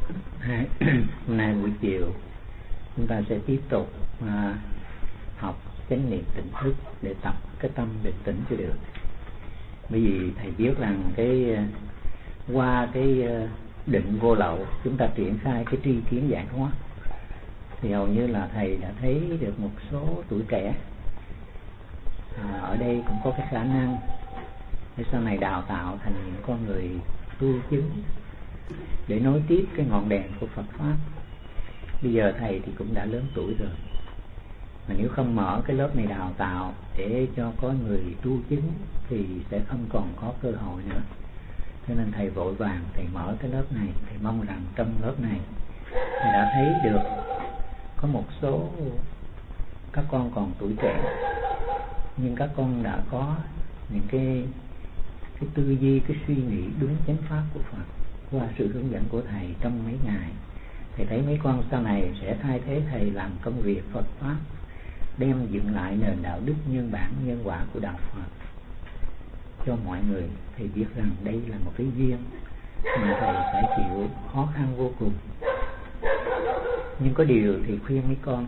Hôm nay buổi chiều chúng ta sẽ tiếp tục học chánh niệm tỉnh thức để tập cái tâm bình tĩnh cho được. Bởi vì thầy biết rằng qua định vô lậu chúng ta triển khai cái tri kiến giải thoát, thì hầu như là thầy đã thấy được một số tuổi trẻ ở đây cũng có cái khả năng để sau này đào tạo thành những con người tu chứng để nối tiếp cái ngọn đèn của Phật pháp. Bây giờ thầy thì cũng đã lớn tuổi rồi, mà nếu không mở cái lớp này đào tạo để cho có người tu chứng thì sẽ không còn có cơ hội nữa. Cho nên thầy vội vàng thầy mở cái lớp này. Thầy mong rằng trong lớp này thầy đã thấy được có một số các con còn tuổi trẻ, nhưng các con đã có những cái tư duy, cái suy nghĩ đúng chánh pháp của Phật qua sự hướng dẫn của thầy trong mấy ngày. Thầy thấy mấy con sau này sẽ thay thế thầy làm công việc Phật pháp, đem dựng lại nền đạo đức nhân bản nhân quả của đạo Phật cho mọi người. Thầy biết rằng đây là một cái duyên mà thầy phải chịu khó khăn vô cùng. Nhưng có điều thì khuyên mấy con,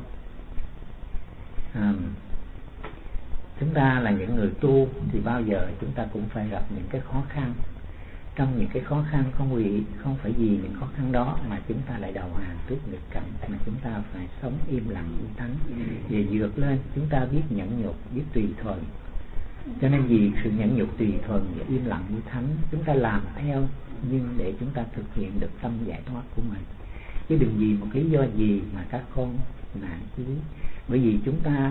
chúng ta là những người tu thì bao giờ chúng ta cũng phải gặp những cái khó khăn. Trong những cái khó khăn không phải vì những khó khăn đó mà chúng ta lại đầu hàng trước nghịch cảnh, mà chúng ta phải sống im lặng im thánh. Về vượt lên chúng ta biết nhẫn nhục, biết tùy thuận. Cho nên vì sự nhẫn nhục tùy thuận và im lặng như thánh, chúng ta làm theo nhưng để chúng ta thực hiện được tâm giải thoát của mình. Chứ đừng vì một lý do gì mà các con nản chí. Bởi vì chúng ta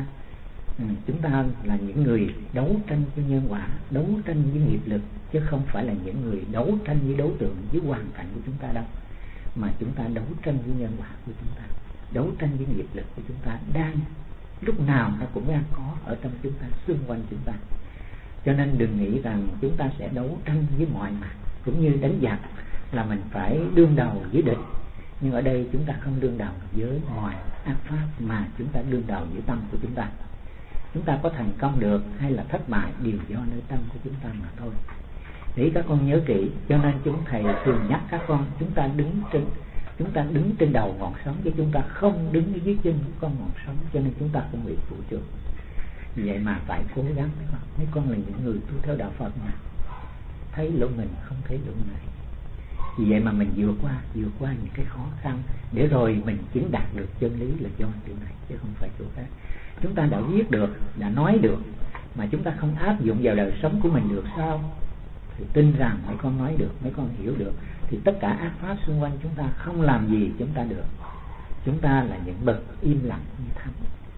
là những người đấu tranh với nhân quả, đấu tranh với nghiệp lực, chứ không phải là những người đấu tranh với đối tượng, với hoàn cảnh của chúng ta đâu. Mà chúng ta đấu tranh với nhân quả của chúng ta, đấu tranh với nghiệp lực của chúng ta đang lúc nào nó cũng đang có ở trong chúng ta, xung quanh chúng ta. Cho nên đừng nghĩ rằng chúng ta sẽ đấu tranh với mọi mặt, cũng như đánh giặc là mình phải đương đầu với địch. Nhưng ở đây chúng ta không đương đầu với mọi ác pháp, mà chúng ta đương đầu với tâm của chúng ta. Chúng ta có thành công được hay là thất bại đều do nơi tâm của chúng ta mà thôi. Để các con nhớ kỹ. Cho nên chúng thầy thường nhắc các con, chúng ta đứng trên đầu ngọn sóng, chứ chúng ta không đứng dưới chân của con ngọn sóng. Cho nên chúng ta không bị phụ trục. Vì vậy mà phải cố gắng. Mấy con là những người tu theo đạo Phật mà thấy lỗ mình không thấy lỗ này. Vì vậy mà mình vượt qua những cái khó khăn để rồi mình chứng đạt được chân lý là do điều này, chứ không phải chỗ khác. Chúng ta đã viết được, đã nói được, mà chúng ta không áp dụng vào đời sống của mình được sao? Thì tin rằng mấy con nói được, mấy con hiểu được, thì tất cả ác pháp xung quanh chúng ta không làm gì chúng ta được. Chúng ta là những bậc im lặng như thánh.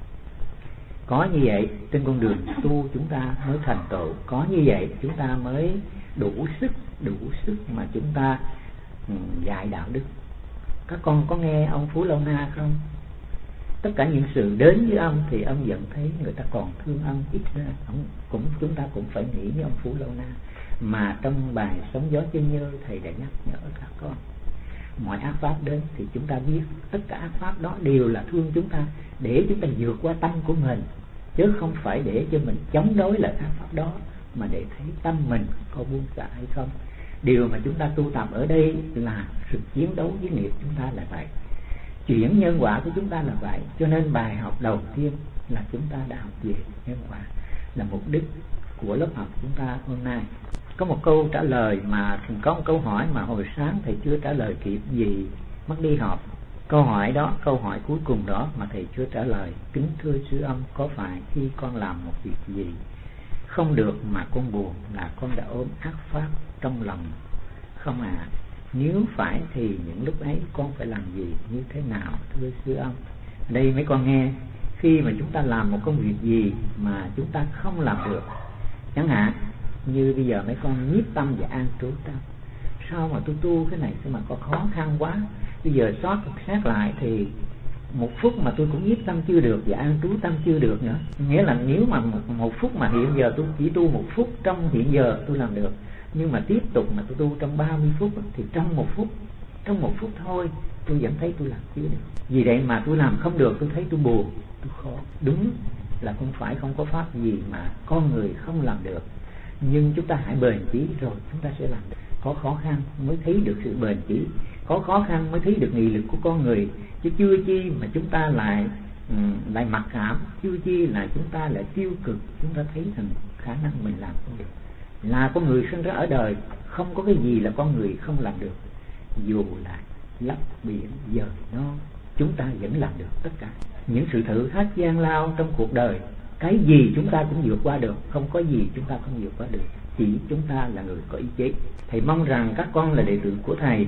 Có như vậy trên con đường tu chúng ta mới thành tựu. Có như vậy chúng ta mới đủ sức mà chúng ta dạy đạo đức. Các con có nghe ông Phú Lâu Na không? Tất cả những sự đến với ông thì ông vẫn thấy người ta còn thương ông. Ít ra chúng ta cũng phải nghĩ với ông Phú Lâu Na. Mà trong bài Sóng Gió Chân Nhơ thầy đã nhắc nhở các con, mọi ác pháp đến thì chúng ta biết tất cả ác pháp đó đều là thương chúng ta, để chúng ta vượt qua tâm của mình, chứ không phải để cho mình chống đối lại ác pháp đó, mà để thấy tâm mình có buông xả hay không. Điều mà chúng ta tu tập ở đây là sự chiến đấu với nghiệp chúng ta là vậy, chuyển nhân quả của chúng ta là vậy. Cho nên bài học đầu tiên là chúng ta đã học về nhân quả, là mục đích của lớp học chúng ta hôm nay. Có một câu trả lời mà có một câu hỏi mà hồi sáng thầy chưa trả lời kịp vì mất đi họp. Câu hỏi cuối cùng đó mà thầy chưa trả lời. Kính thưa sư ông, có phải khi con làm một việc gì không được mà con buồn là con đã ôm ác pháp trong lòng không ạ? Nếu phải thì những lúc ấy con phải làm gì, như thế nào thưa sư ông? Đây mấy con nghe, khi mà chúng ta làm một công việc gì mà chúng ta không làm được, chẳng hạn như bây giờ mấy con nhiếp tâm và an trú tâm, sao mà tôi tu cái này sao mà có khó khăn quá, bây giờ xét lại thì một phút mà tôi cũng nhiếp tâm chưa được và an trú tâm chưa được nữa. Nghĩa là nếu mà một phút mà hiện giờ tôi chỉ tu một phút trong hiện giờ tôi làm được, nhưng mà tiếp tục mà tôi tu trong 30 phút thì trong một phút thôi tôi vẫn thấy tôi làm chưa được. Vì vậy mà tôi làm không được, tôi thấy tôi buồn, tôi khó. Đúng là không phải không có pháp gì mà con người không làm được, nhưng chúng ta hãy bền chí rồi chúng ta sẽ làm được. Có khó khăn mới thấy được sự bền chí, có khó khăn mới thấy được nghị lực của con người, chứ chưa chi mà chúng ta lại mặc cảm, chưa chi là chúng ta lại tiêu cực, chúng ta thấy rằng khả năng mình làm không được. Là con người sinh ra ở đời, không có cái gì là con người không làm được. Dù là lấp biển dời non, chúng ta vẫn làm được tất cả. Những sự thử thách gian lao trong cuộc đời, cái gì chúng ta cũng vượt qua được, không có gì chúng ta không vượt qua được, chỉ chúng ta là người có ý chí. Thầy mong rằng các con là đệ tử của Thầy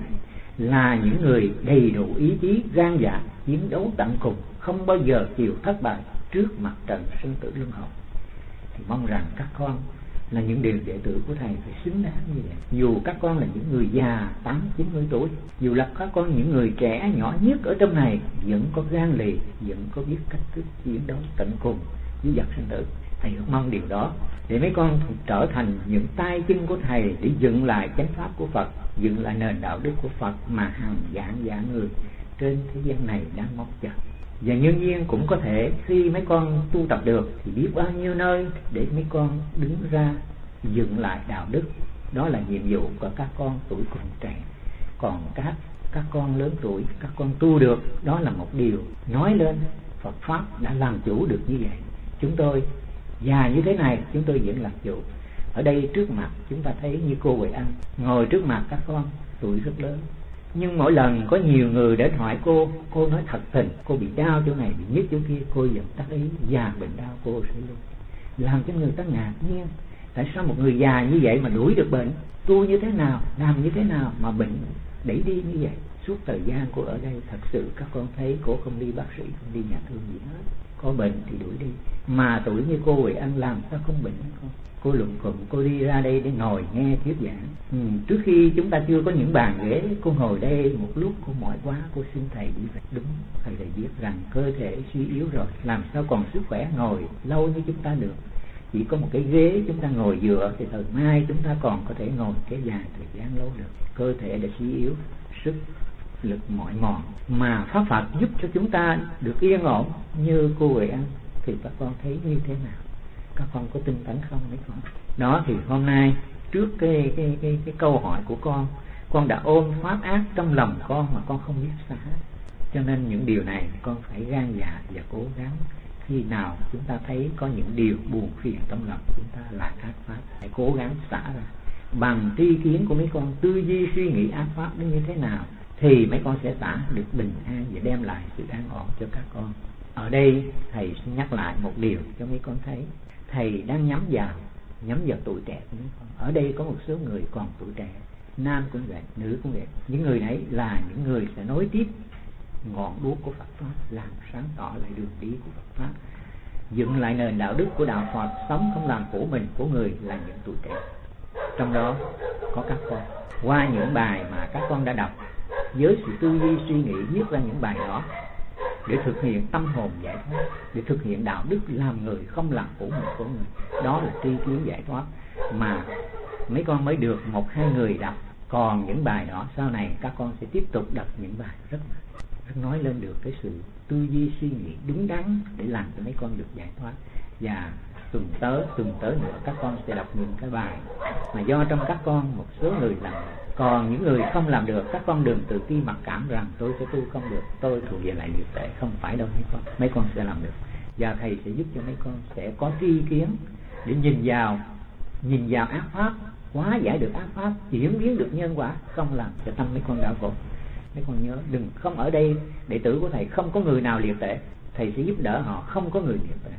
là những người đầy đủ ý chí, gan dạ, chiến đấu tận cùng, không bao giờ chịu thất bại trước mặt trận sinh tử luân hồi. Thì mong rằng các con là những đệ tử của Thầy phải xứng đáng như vậy. Dù các con là những người già 80-90 tuổi, dù là các con những người trẻ nhỏ nhất ở trong này, vẫn có gan lì, vẫn có biết cách thức chiến đấu tận cùng với giặc sinh tử. Thầy rất mong điều đó để mấy con trở thành những tay chân của Thầy để dựng lại chánh pháp của Phật, dựng lại nền đạo đức của Phật mà hàng vạn người trên thế gian này đang mong chờ. Và nhân viên cũng có thể khi mấy con tu tập được thì biết bao nhiêu nơi để mấy con đứng ra dựng lại đạo đức. Đó là nhiệm vụ của các con tuổi còn trẻ. Còn các con lớn tuổi, các con tu được, đó là một điều nói lên Phật Pháp đã làm chủ được như vậy. Chúng tôi già như thế này, chúng tôi vẫn làm chủ. Ở đây trước mặt chúng ta thấy như cô Huệ Anh ngồi trước mặt các con, tuổi rất lớn, nhưng mỗi lần có nhiều người đến hỏi cô nói thật tình, cô bị đau chỗ này, bị nhức chỗ kia, cô vẫn tác ý già bệnh đau cô sẽ luôn, làm cho người ta ngạc nhiên. Tại sao một người già như vậy mà đuổi được bệnh? Tu như thế nào, làm như thế nào mà bệnh đẩy đi như vậy? Suốt thời gian cô ở đây, thật sự các con thấy cô không đi bác sĩ, không đi nhà thương gì hết. Có bệnh thì đuổi đi. Mà tuổi như cô Huệ Anh làm sao không bệnh con? Cô luận cụm, cô đi ra đây để ngồi nghe thuyết giảng. Trước khi chúng ta chưa có những bàn ghế, cô ngồi đây một lúc cô mỏi quá, cô xin Thầy đi về. Đúng, Thầy biết rằng cơ thể suy yếu rồi, làm sao còn sức khỏe ngồi lâu như chúng ta được. Chỉ có một cái ghế chúng ta ngồi dựa thì thời mai chúng ta còn có thể ngồi cái dài thời gian lâu được. Cơ thể đã suy yếu, sức lực mỏi mòn, mà Pháp Phật giúp cho chúng ta được yên ổn như cô Huệ Anh thì các con thấy như thế nào? Các con có tinh tấn không mấy con? Đó thì hôm nay trước cái câu hỏi của con đã ôm pháp ác trong lòng con mà con không biết xả. Cho nên những điều này con phải gan dạ và cố gắng. Khi nào chúng ta thấy có những điều buồn phiền trong lòng chúng ta là ác pháp, hãy cố gắng xả ra. Bằng tri kiến của mấy con, tư duy suy nghĩ ác pháp nó như thế nào thì mấy con sẽ xả được bình an và đem lại sự an ổn cho các con. Ở đây Thầy xin nhắc lại một điều cho mấy con thấy. Thầy đang nhắm vào tuổi trẻ của mấy con. Ở đây có một số người còn tuổi trẻ, nam cũng vậy, nữ cũng vậy. Những người ấy là những người sẽ nối tiếp ngọn đuốc của Phật Pháp, làm sáng tỏ lại đường đi của Phật Pháp, dựng lại nền đạo đức của đạo Phật, sống không làm khổ mình của người là những tuổi trẻ. Trong đó có các con. Qua những bài mà các con đã đọc, với sự tư duy suy nghĩ viết ra những bài đó để thực hiện tâm hồn giải thoát, để thực hiện đạo đức làm người không làm khổ mình của người, đó là tri kiến giải thoát mà mấy con mới được 1-2 người đọc. Còn những bài đó sau này các con sẽ tiếp tục đọc những bài rất nói lên được cái sự tư duy suy nghĩ đúng đắn để làm cho mấy con được giải thoát. Và tuần tới nữa các con sẽ đọc những cái bài mà do trong các con một số người làm. Còn những người không làm được, các con đừng tự ti mặc cảm rằng tôi sẽ tu không được, tôi thuộc về lại liệt tệ. Không phải đâu mấy con sẽ làm được. Và Thầy sẽ giúp cho mấy con sẽ có tri kiến để nhìn vào ác pháp, hóa giải được ác pháp, chuyển biến được nhân quả, không làm cho tâm mấy con đau khổ. Mấy con nhớ, đừng không ở đây đệ tử của Thầy không có người nào liệt tệ, Thầy sẽ giúp đỡ họ không có người liệt tệ.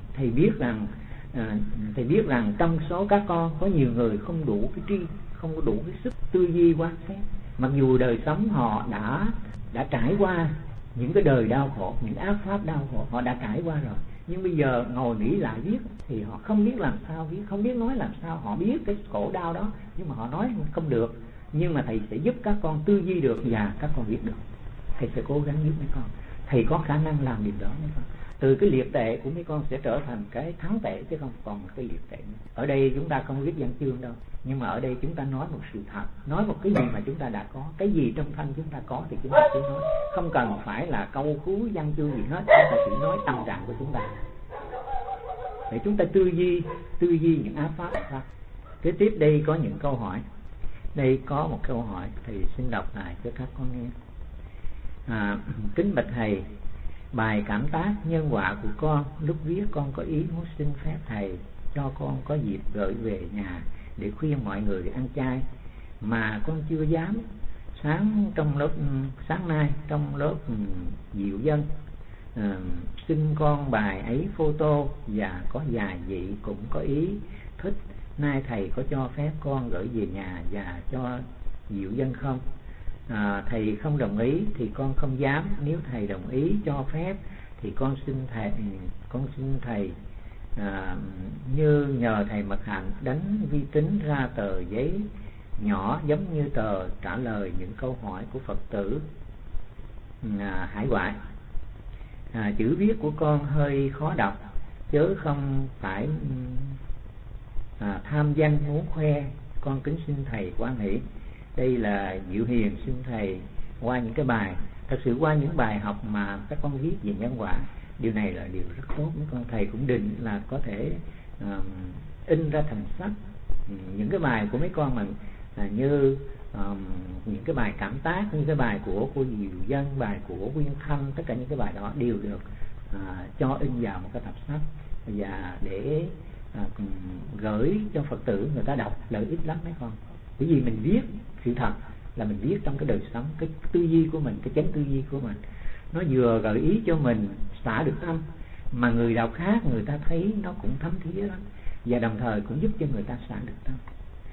Thầy biết rằng trong số các con có nhiều người không đủ cái tri, không có đủ cái sức tư duy quan sát. Mặc dù đời sống họ đã trải qua những cái đời đau khổ, những ác pháp đau khổ họ đã trải qua rồi, nhưng bây giờ ngồi nghĩ lại viết thì họ không biết làm sao viết, không biết nói làm sao. Họ biết cái khổ đau đó nhưng mà họ nói không được. Nhưng mà Thầy sẽ giúp các con tư duy được và các con viết được. Thầy sẽ cố gắng giúp mấy con. Thầy có khả năng làm điều đó mấy con. Từ cái liệt tệ của mấy con sẽ trở thành cái thắng tệ chứ không còn cái liệt tệ nữa. Ở đây chúng ta không viết văn chương đâu, nhưng mà ở đây chúng ta nói một sự thật, nói một cái gì mà chúng ta đã có, cái gì trong thân chúng ta có thì chúng ta chỉ nói, không cần phải là câu cú văn chương gì hết, chúng ta chỉ nói tâm trạng của chúng ta để chúng ta tư duy những ác pháp. Kế tiếp đây có những câu hỏi. Đây có một câu hỏi Thầy xin đọc lại cho các con nghe. Kính bạch thầy, bài cảm tác nhân quả của con, lúc viết con có ý muốn xin phép thầy cho con có dịp gửi về nhà để khuyên mọi người ăn chay, mà con chưa dám. Sáng nay trong lớp diệu dân xin con bài ấy photo và có vài vị cũng có ý thích. Nay thầy có cho phép con gửi về nhà và cho diệu dân không? Thầy không đồng ý thì con không dám. Nếu thầy đồng ý cho phép thì con xin thầy như nhờ thầy Mật Hạnh đánh vi tính ra tờ giấy nhỏ giống như tờ trả lời những câu hỏi của Phật tử hải ngoại. Chữ viết của con hơi khó đọc, chớ không phải tham danh muốn khoe. Con kính xin thầy quan hỷ. Đây là Diệu Hiền xin thầy qua những cái bài, thật sự qua những bài học mà các con viết về nhân quả, điều này là điều rất tốt. Mấy con thầy cũng định là có thể in ra thành sách những cái bài của mấy con mà như những cái bài cảm tác, như cái bài của cô Diệu Dân, bài của Quyên Thanh, tất cả những cái bài đó đều được cho in vào một cái tập sách và để gửi cho Phật tử người ta đọc, lợi ích lắm mấy con. Bởi vì mình viết sự thật là mình viết trong cái đời sống, cái tư duy của mình, cái chánh tư duy của mình, nó vừa gợi ý cho mình xả được tâm, mà người đọc khác người ta thấy nó cũng thấm thía lắm, và đồng thời cũng giúp cho người ta xả được tâm.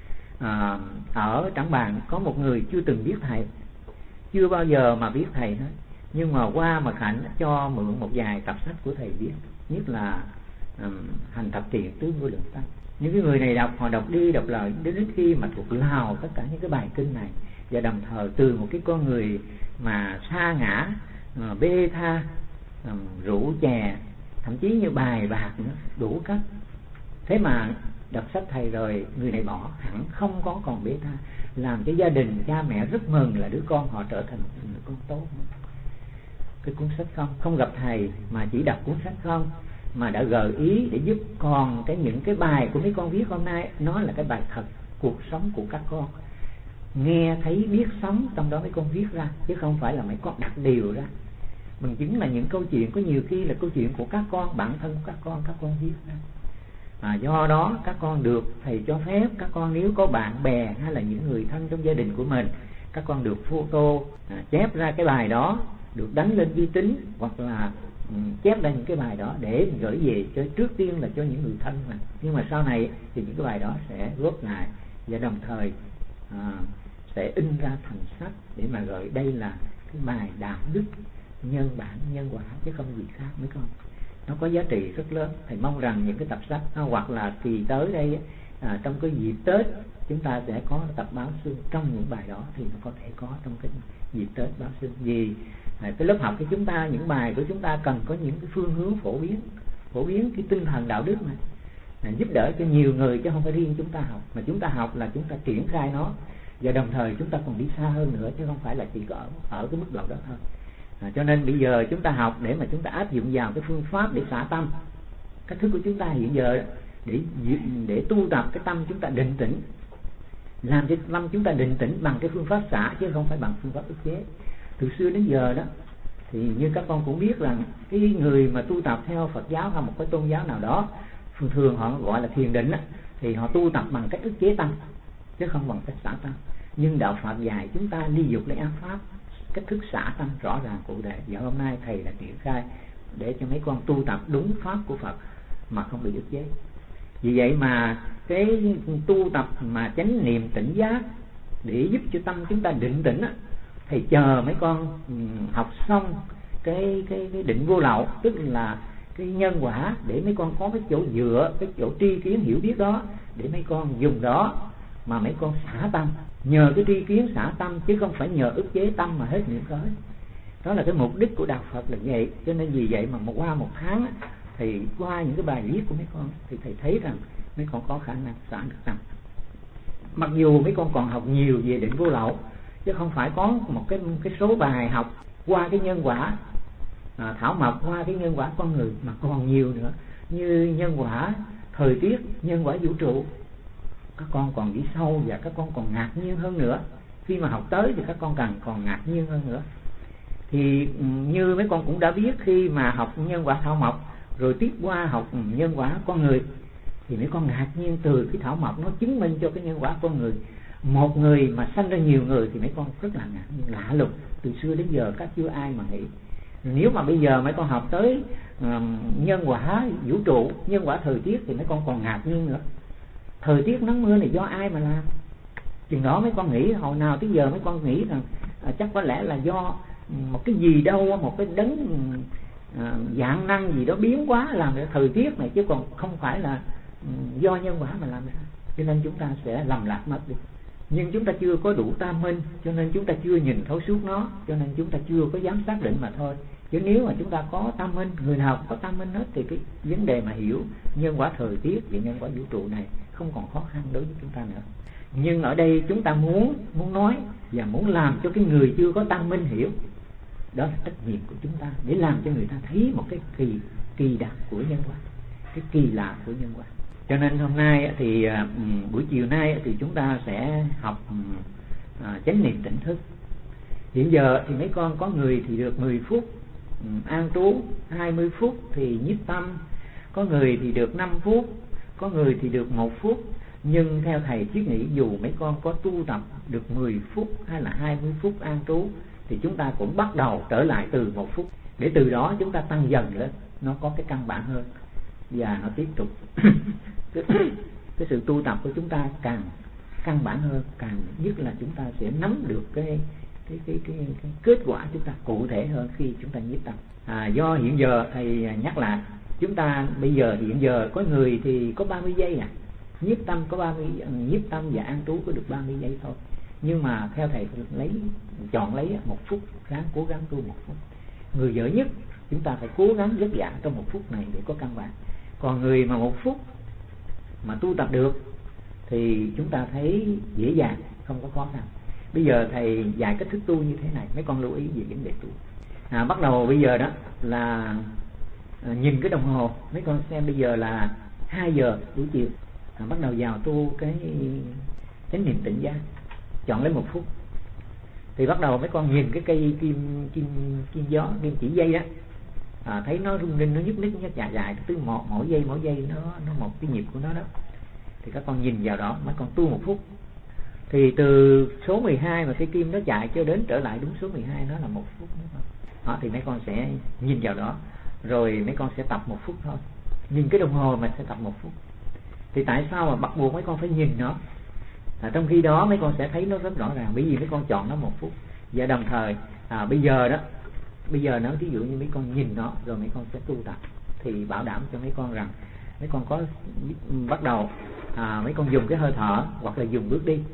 Ở Trảng Bàng có một người chưa từng biết thầy, chưa bao giờ mà biết thầy hết, nhưng mà qua Mật Hạnh cho mượn một vài tập sách của thầy viết, nhất là Hành Thập Thiện Tứ Vô Lượng Tâm. Những cái người này đọc, họ đọc đi đọc lại đến khi mà thuộc lào tất cả những cái bài kinh này, và đồng thời từ một cái con người mà sa ngã, bê tha, rượu chè, thậm chí như bài bạc nữa, đủ cách. Thế mà đọc sách thầy rồi người này bỏ hẳn, không có còn bê tha, làm cho gia đình cha mẹ rất mừng là đứa con họ trở thành một người con tốt. Cái cuốn sách không gặp thầy mà chỉ đọc cuốn sách không, mà đã gợi ý để giúp còn những cái bài của mấy con viết hôm nay, nó là cái bài thật cuộc sống của các con, nghe thấy biết sống, trong đó mấy con viết ra, chứ không phải là mấy con đặt điều ra. Bằng chứng là những câu chuyện có nhiều khi là câu chuyện của các con, bản thân của các con viết ra. Do đó các con được thầy cho phép, các con nếu có bạn bè hay là những người thân trong gia đình của mình, các con được photo chép ra cái bài đó, được đánh lên vi tính, hoặc là chép ra những cái bài đó để gửi về cho, trước tiên là cho những người thân mình, nhưng mà sau này thì những cái bài đó sẽ góp lại và đồng thời sẽ in ra thành sách để mà gửi. Đây là cái bài đạo đức nhân bản nhân quả chứ không gì khác mấy con. Nó có giá trị rất lớn. Thầy mong rằng những cái tập sách hoặc là kỳ tới đây trong cái dịp Tết chúng ta sẽ có tập báo xuân trong những bài đó, thì nó có thể có trong cái dịp Tết báo xuân. Vì cái lớp học của chúng ta, những bài của chúng ta cần có những cái phương hướng phổ biến cái tinh thần đạo đức này, giúp đỡ cho nhiều người chứ không phải riêng chúng ta học, mà chúng ta học là chúng ta triển khai nó, và đồng thời chúng ta còn đi xa hơn nữa chứ không phải là chỉ có ở cái mức độ đó thôi. Cho nên bây giờ chúng ta học để mà chúng ta áp dụng vào cái phương pháp để xả tâm. Cách thức của chúng ta hiện giờ để tu tập cái tâm chúng ta định tĩnh, làm cho tâm chúng ta định tĩnh bằng cái phương pháp xả chứ không phải bằng phương pháp ức chế. Từ xưa đến giờ đó thì như các con cũng biết rằng cái người mà tu tập theo Phật giáo hay một cái tôn giáo nào đó, thường họ gọi là thiền định á, thì họ tu tập bằng cách ức chế tâm chứ không bằng cách xả tâm. Nhưng đạo Phật dạy chúng ta ly dục lấy ác pháp, cách thức xả tâm rõ ràng cụ thể, và hôm nay thầy đã triển khai để cho mấy con tu tập đúng pháp của Phật mà không bị ức chế. Vì vậy mà cái tu tập mà chánh niệm tỉnh giác để giúp cho tâm chúng ta định tĩnh á, thầy chờ mấy con học xong cái định vô lậu, tức là cái nhân quả, để mấy con có cái chỗ dựa, cái chỗ tri kiến hiểu biết đó, để mấy con dùng đó mà mấy con xả tâm, nhờ cái tri kiến xả tâm chứ không phải nhờ ức chế tâm mà hết những cái đó. Là cái mục đích của đạo Phật là vậy. Cho nên vì vậy mà qua một tháng thì qua những cái bài viết của mấy con thì thầy thấy rằng mấy con có khả năng xả được tâm. Mặc dù mấy con còn học nhiều về định vô lậu, chứ không phải có một cái số bài học qua cái nhân quả thảo mộc, qua cái nhân quả con người, mà còn nhiều nữa, như nhân quả thời tiết, nhân quả vũ trụ. Các con còn đi sâu và các con còn ngạc nhiên hơn nữa. Khi mà học tới thì các con còn ngạc nhiên hơn nữa. Thì như mấy con cũng đã biết, khi mà học nhân quả thảo mộc rồi tiếp qua học nhân quả con người, thì mấy con ngạc nhiên từ cái thảo mộc nó chứng minh cho cái nhân quả con người. Một người mà sanh ra nhiều người thì mấy con rất là ngạc nhiên, lạ lùng. Từ xưa đến giờ các chưa ai mà nghĩ. Nếu mà bây giờ mấy con học tới nhân quả vũ trụ, nhân quả thời tiết thì mấy con còn ngạc nhiên nữa. Thời tiết nắng mưa này do ai mà làm? Chừng đó mấy con nghĩ, hồi nào tới giờ mấy con nghĩ rằng chắc có lẽ là do một cái gì đâu, một cái đấng dạng năng gì đó biến hóa làm ra thời tiết này, chứ còn không phải là do nhân quả mà làm ra. Cho nên chúng ta sẽ lầm lạc mất đi. Nhưng chúng ta chưa có đủ tam minh, cho nên chúng ta chưa nhìn thấu suốt nó, cho nên chúng ta chưa có dám xác định mà thôi. Chứ nếu mà chúng ta có tam minh, người nào cũng có tam minh hết, thì cái vấn đề mà hiểu nhân quả thời tiết và nhân quả vũ trụ này không còn khó khăn đối với chúng ta nữa. Nhưng ở đây chúng ta muốn nói và muốn làm cho cái người chưa có tam minh hiểu. Đó là trách nhiệm của chúng ta, để làm cho người ta thấy một cái kỳ đặc của nhân quả, cái kỳ lạ của nhân quả. Cho nên hôm nay thì buổi chiều nay thì chúng ta sẽ học chánh niệm tỉnh thức. Hiện giờ thì mấy con có người thì được 10 phút an trú, 20 phút thì nhiếp tâm, có người thì được 5 phút, có người thì được 1 phút. Nhưng theo thầy thiết nghĩ, dù mấy con có tu tập được 10 phút hay là 20 phút an trú, thì chúng ta cũng bắt đầu trở lại từ 1 phút, để từ đó chúng ta tăng dần lên, nó có cái căn bản hơn và nó tiếp tục. Cái sự tu tập của chúng ta càng căn bản hơn, càng nhất là chúng ta sẽ nắm được cái kết quả chúng ta cụ thể hơn khi chúng ta nhiếp tâm. Do hiện giờ thầy nhắc lại, chúng ta bây giờ hiện giờ có người thì có 30 giây nhiếp tâm có 30, nhiếp tâm và an trú có được 30 giây thôi. Nhưng mà theo thầy chọn lấy 1 phút, cố gắng tu 1 phút. Người dở nhất chúng ta phải cố gắng vất vả trong 1 phút này để có căn bản. Còn người mà 1 phút mà tu tập được thì chúng ta thấy dễ dàng, không có khó khăn. Bây giờ thầy dạy cách thức tu như thế này, mấy con lưu ý về vấn đề tu. Bắt đầu bây giờ đó là nhìn cái đồng hồ, mấy con xem bây giờ là 2 giờ buổi chiều. Bắt đầu vào tu cái chánh niệm tỉnh giác, chọn lấy 1 phút. Thì bắt đầu mấy con nhìn cái cây kim gió, kim chỉ dây đó, thấy nó rung rinh, nó nhúc nhích, nó dài, từ mỗi giây nó một cái nhịp của nó đó. Thì các con nhìn vào đó, mấy con tu 1 phút. Thì từ số 12 mà cái kim nó chạy cho đến trở lại đúng số 12, nó là 1 phút. Thì mấy con sẽ nhìn vào đó, rồi mấy con sẽ tập 1 phút thôi. Nhìn cái đồng hồ mà sẽ tập 1 phút. Thì tại sao mà bắt buộc mấy con phải nhìn nó? Trong khi đó mấy con sẽ thấy nó rất rõ ràng, bởi vì mấy con chọn nó 1 phút. Và đồng thời bây giờ nó ví dụ như mấy con nhìn nó rồi mấy con sẽ tu tập, thì bảo đảm cho mấy con rằng mấy con có bắt đầu mấy con dùng cái hơi thở hoặc là dùng bước đi.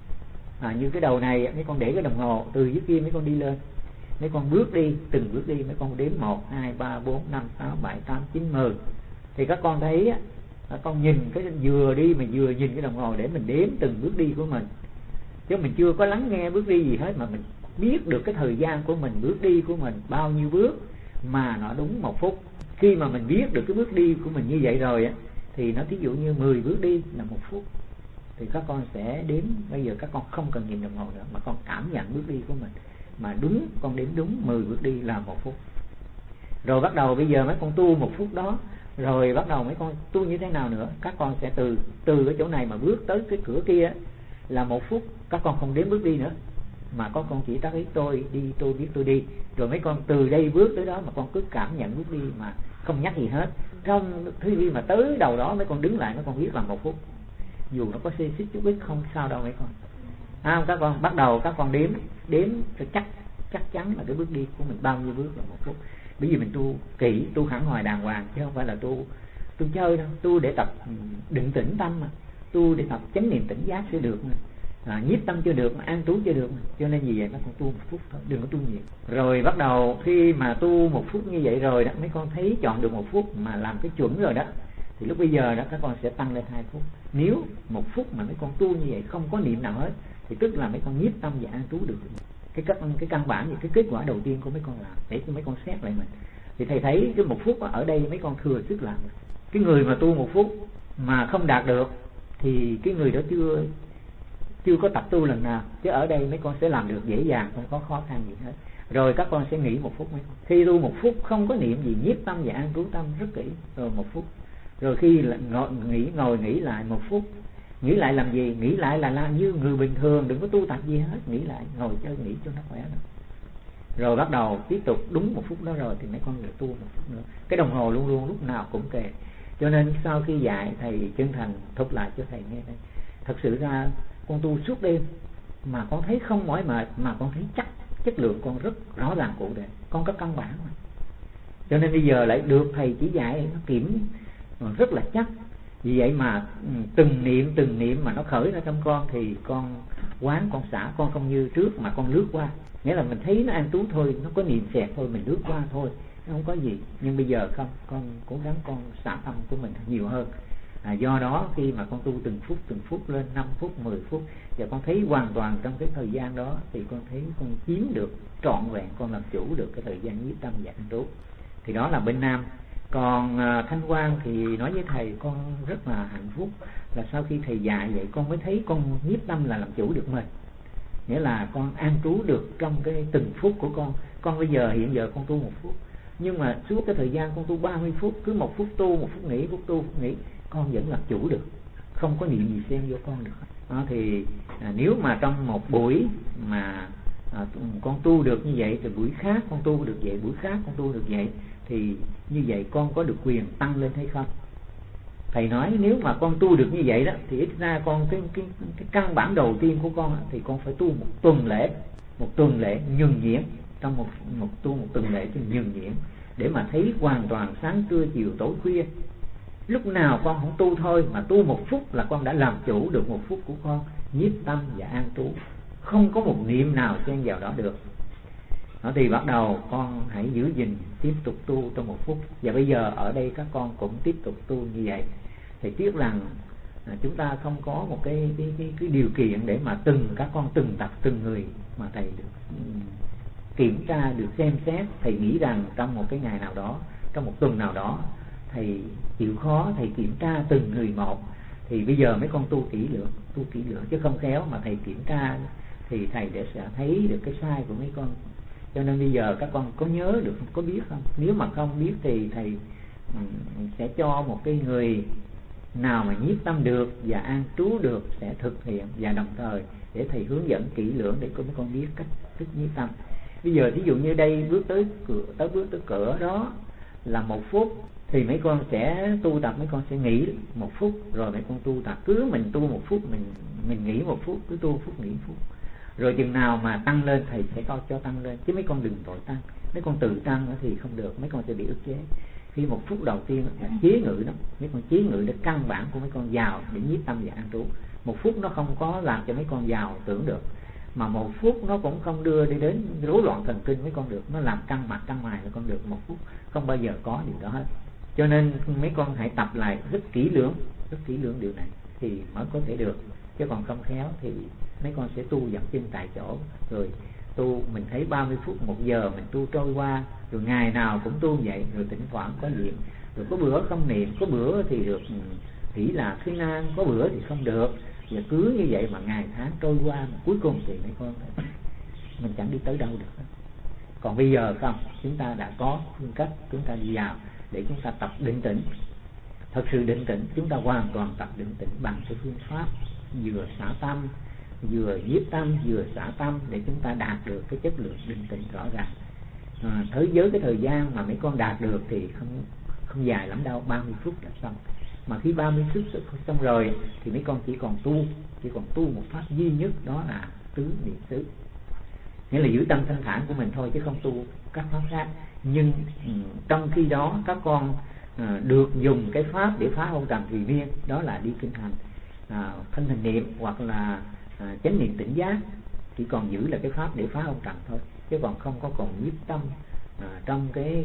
Như cái đầu này mấy con để cái đồng hồ từ dưới kia mấy con đi lên, mấy con bước đi, từng bước đi mấy con đếm 1, 2, 3, 4, 5, 6, 7, 8, 9, 10. Thì các con thấy con nhìn cái vừa đi mà vừa nhìn cái đồng hồ để mình đếm từng bước đi của mình, chứ mình chưa có lắng nghe bước đi gì hết, mà mình biết được cái thời gian của mình, bước đi của mình bao nhiêu bước mà nó đúng 1 phút. Khi mà mình biết được cái bước đi của mình như vậy rồi thì nó thí dụ như 10 bước đi là 1 phút, thì các con sẽ đếm. Bây giờ các con không cần nhìn đồng hồ nữa mà con cảm nhận bước đi của mình, mà đúng con đếm đúng 10 bước đi là 1 phút. Rồi bắt đầu bây giờ mấy con tu 1 phút đó, rồi bắt đầu mấy con tu như thế nào nữa, các con sẽ từ cái chỗ này mà bước tới cái cửa kia là 1 phút, các con không đếm bước đi nữa mà con chỉ tác ý tôi đi, tôi biết tôi đi. Rồi mấy con từ đây bước tới đó mà con cứ cảm nhận bước đi mà không nhắc gì hết. Trong khi mà tới đầu đó mấy con đứng lại, mấy con viết là 1 phút, dù nó có xê xích chút ít không sao đâu mấy con. Các con bắt đầu các con đếm cho chắc chắn là cái bước đi của mình bao nhiêu bước là 1 phút. Bởi vì mình tu kỹ, tu hẳn hoài đàng hoàng, chứ không phải là tu chơi đâu. Tu để tập định tĩnh tâm mà, tu để tập chánh niệm tỉnh giác sẽ được mà. Nhiếp tâm chưa được mà an trú chưa được mà. Cho nên vì vậy nó còn tu 1 phút thôi, đừng có tu nhiều. Rồi bắt đầu khi mà tu 1 phút như vậy rồi đó, mấy con thấy chọn được 1 phút mà làm cái chuẩn rồi đó, thì lúc bây giờ đó các con sẽ tăng lên 2 phút. Nếu 1 phút mà mấy con tu như vậy không có niệm nào hết, thì tức là mấy con nhiếp tâm và an trú được. Cái căn bản và cái kết quả đầu tiên của mấy con làm, để cho mấy con xét lại mình. Thì thầy thấy cái 1 phút ở đây mấy con thừa sức làm. Cái người mà tu 1 phút mà không đạt được thì cái người đó chưa có tập tu lần nào. Chứ ở đây mấy con sẽ làm được dễ dàng, không có khó khăn gì hết. Rồi các con sẽ nghỉ 1 phút mấy con. Khi tu 1 phút không có niệm gì, nhiếp tâm và an trú tâm rất kỹ, rồi 1 phút. Rồi khi ngồi nghỉ lại 1 phút. Nghỉ lại làm gì? Nghỉ lại là như người bình thường, đừng có tu tập gì hết, nghỉ lại, ngồi chơi nghỉ cho nó khỏe đó. Rồi bắt đầu tiếp tục đúng 1 phút đó rồi thì mấy con lại tu 1 phút nữa. Cái đồng hồ luôn luôn lúc nào cũng kề. Cho nên sau khi dạy thầy chân thành thúc lại cho thầy nghe đây. Thật sự ra con tu suốt đêm mà con thấy không mỏi mệt, mà con thấy chắc chất lượng con rất rõ ràng cụ thể, con có căn bản mà. Cho nên bây giờ lại được thầy chỉ dạy nó kiểm rất là chắc. Vì vậy mà từng niệm mà nó khởi ra trong con thì con quán, con xả, con không như trước mà con lướt qua. Nghĩa là mình thấy nó an trú thôi, nó có niệm xẹt thôi, mình lướt qua thôi, nó không có gì. Nhưng bây giờ không, con cố gắng con xả tâm của mình nhiều hơn. Do đó khi mà con tu từng phút lên 5 phút, 10 phút và con thấy hoàn toàn trong cái thời gian đó thì con thấy con chiếm được trọn vẹn, con làm chủ được cái thời gian nhiếp tâm và an trú. Thì đó là bên Nam. Còn Thanh Quang thì nói với thầy con rất là hạnh phúc là sau khi thầy dạy vậy con mới thấy con nhiếp tâm là làm chủ được mình. Nghĩa là con an trú được trong cái từng phút của con. Con bây giờ hiện giờ con tu 1 phút, nhưng mà suốt cái thời gian con tu 30 phút, cứ 1 phút tu, 1 phút nghỉ, 1 phút tu, 1 phút nghỉ, con vẫn làm chủ được, không có niệm gì xen vô con được. Đó thì nếu mà trong một buổi mà con tu được như vậy thì buổi khác con tu được vậy, buổi khác con tu được vậy, thì như vậy con có được quyền tăng lên hay không? Thầy nói nếu mà con tu được như vậy đó thì ít ra con cái căn bản đầu tiên của con thì con phải tu 1 tuần lễ nhuần nhuyễn, trong một tuần lễ nhuần nhuyễn để mà thấy hoàn toàn sáng trưa chiều tối khuya. Lúc nào con không tu thôi mà tu 1 phút là con đã làm chủ được 1 phút của con, nhiếp tâm và an trú, không có một niệm nào xen vào đó được. Đó thì bắt đầu con hãy giữ gìn tiếp tục tu trong 1 phút. Và bây giờ ở đây các con cũng tiếp tục tu như vậy. Thì tiếc rằng chúng ta không có một cái điều kiện để mà các con từng tập từng người mà thầy được kiểm tra, được xem xét. Thầy nghĩ rằng trong một cái ngày nào đó, trong một tuần nào đó, thầy chịu khó thầy kiểm tra từng người một. Thì bây giờ mấy con tu kỹ lưỡng chứ không khéo mà thầy kiểm tra thì thầy sẽ thấy được cái sai của mấy con. Cho nên bây giờ các con có nhớ được, có biết không? Nếu mà không biết thì thầy sẽ cho một cái người nào mà nhiếp tâm được và an trú được sẽ thực hiện, và đồng thời để thầy hướng dẫn kỹ lưỡng để mấy con biết cách thức nhiếp tâm. Bây giờ ví dụ như đây bước tới cửa đó là 1 phút thì mấy con sẽ tu tập, mấy con sẽ nghỉ 1 phút, rồi mấy con tu tập cứ mình tu 1 phút, mình nghỉ 1 phút, cứ tu 1 phút nghỉ 1 phút. Rồi chừng nào mà tăng lên thầy sẽ cho tăng lên, chứ mấy con đừng vội tăng. Mấy con tự tăng thì không được, mấy con sẽ bị ức chế. Khi 1 phút đầu tiên là chế ngự đó, mấy con chế ngự để căn bản của mấy con vào để nhiếp tâm và an trú. 1 phút nó không có làm cho mấy con vào tưởng được, mà 1 phút nó cũng không đưa đi đến rối loạn thần kinh mấy con được, nó làm căng mặt căng mày mấy con được. 1 phút không bao giờ có điều đó hết. Cho nên mấy con hãy tập lại rất kỹ lưỡng điều này thì mới có thể được, chứ còn không khéo thì mấy con sẽ tu dậm chân tại chỗ. Rồi tu mình thấy 30 phút 1 giờ mình tu trôi qua, rồi ngày nào cũng tu vậy, rồi thỉnh thoảng có niệm, rồi có bữa không niệm, có bữa thì được chỉ là khinh an, có bữa thì không được, và cứ như vậy mà ngày tháng trôi qua, mà cuối cùng thì mấy con mình chẳng đi tới đâu được. Còn bây giờ không, chúng ta đã có phương cách, chúng ta đi vào để chúng ta tập định tĩnh. Thật sự định tĩnh, chúng ta hoàn toàn tập định tĩnh bằng cái phương pháp vừa xả tâm, vừa nhiếp tâm, vừa xả tâm, để chúng ta đạt được cái chất lượng định tĩnh rõ ràng. Với cái thời gian mà mấy con đạt được thì không dài lắm đâu, 30 phút là xong. Mà khi 30 phút xong rồi thì mấy con chỉ còn tu một pháp duy nhất, đó là tứ niệm xứ. Nghĩa là giữ tâm thanh thản của mình thôi, chứ không tu các pháp khác. Nhưng trong khi đó các con được dùng cái pháp để phá hôn trầm thùy miên, đó là đi kinh hành thanh hình niệm hoặc là chánh niệm tỉnh giác. Chỉ còn giữ là cái pháp để phá hôn trầm thôi, chứ còn không có còn nhiếp tâm trong cái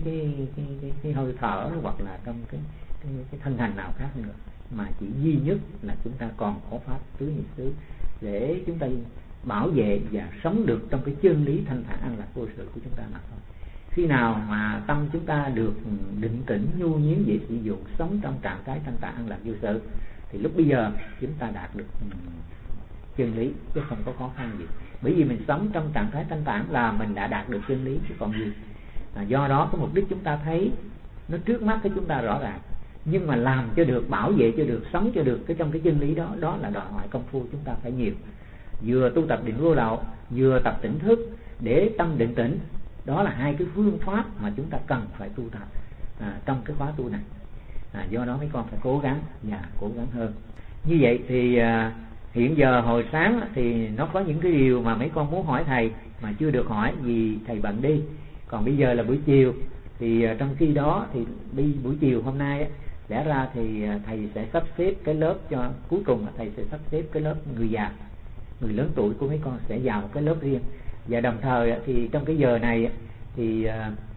hơi thở hoặc là trong cái thân hành nào khác nữa, mà chỉ duy nhất là chúng ta còn có pháp tứ niệm xứ để chúng ta bảo vệ và sống được trong cái chân lý thanh thản an lạc vô sự của chúng ta mà thôi. Khi nào mà tâm chúng ta được định tĩnh, nhu nhuyễn, dễ sử dụng, sống trong trạng thái thanh thản an lạc vô sự, thì lúc bây giờ chúng ta đạt được chân lý, chứ không có khó khăn gì. Bởi vì mình sống trong trạng thái thanh thản là mình đã đạt được chân lý chứ còn gì. Do đó cái mục đích chúng ta thấy nó trước mắt với chúng ta rõ ràng, nhưng mà làm cho được, bảo vệ cho được, sống cho được trong cái chân lý đó, đó là đòi hỏi công phu chúng ta phải nhiều. Vừa tu tập định vô lậu, vừa tập tỉnh thức để tâm định tĩnh. Đó là hai cái phương pháp mà chúng ta cần phải tu tập trong cái khóa tu này. Do đó mấy con phải cố gắng và cố gắng hơn. Như vậy thì hiện giờ hồi sáng thì nó có những cái điều mà mấy con muốn hỏi thầy mà chưa được hỏi vì thầy bận đi. Còn bây giờ là buổi chiều, thì trong khi đó thì buổi chiều hôm nay lẽ ra thì thầy sẽ sắp xếp cái lớp cho cuối cùng, là thầy sẽ sắp xếp cái lớp người già, người lớn tuổi của mấy con sẽ vào một cái lớp riêng. Và đồng thời thì trong cái giờ này thì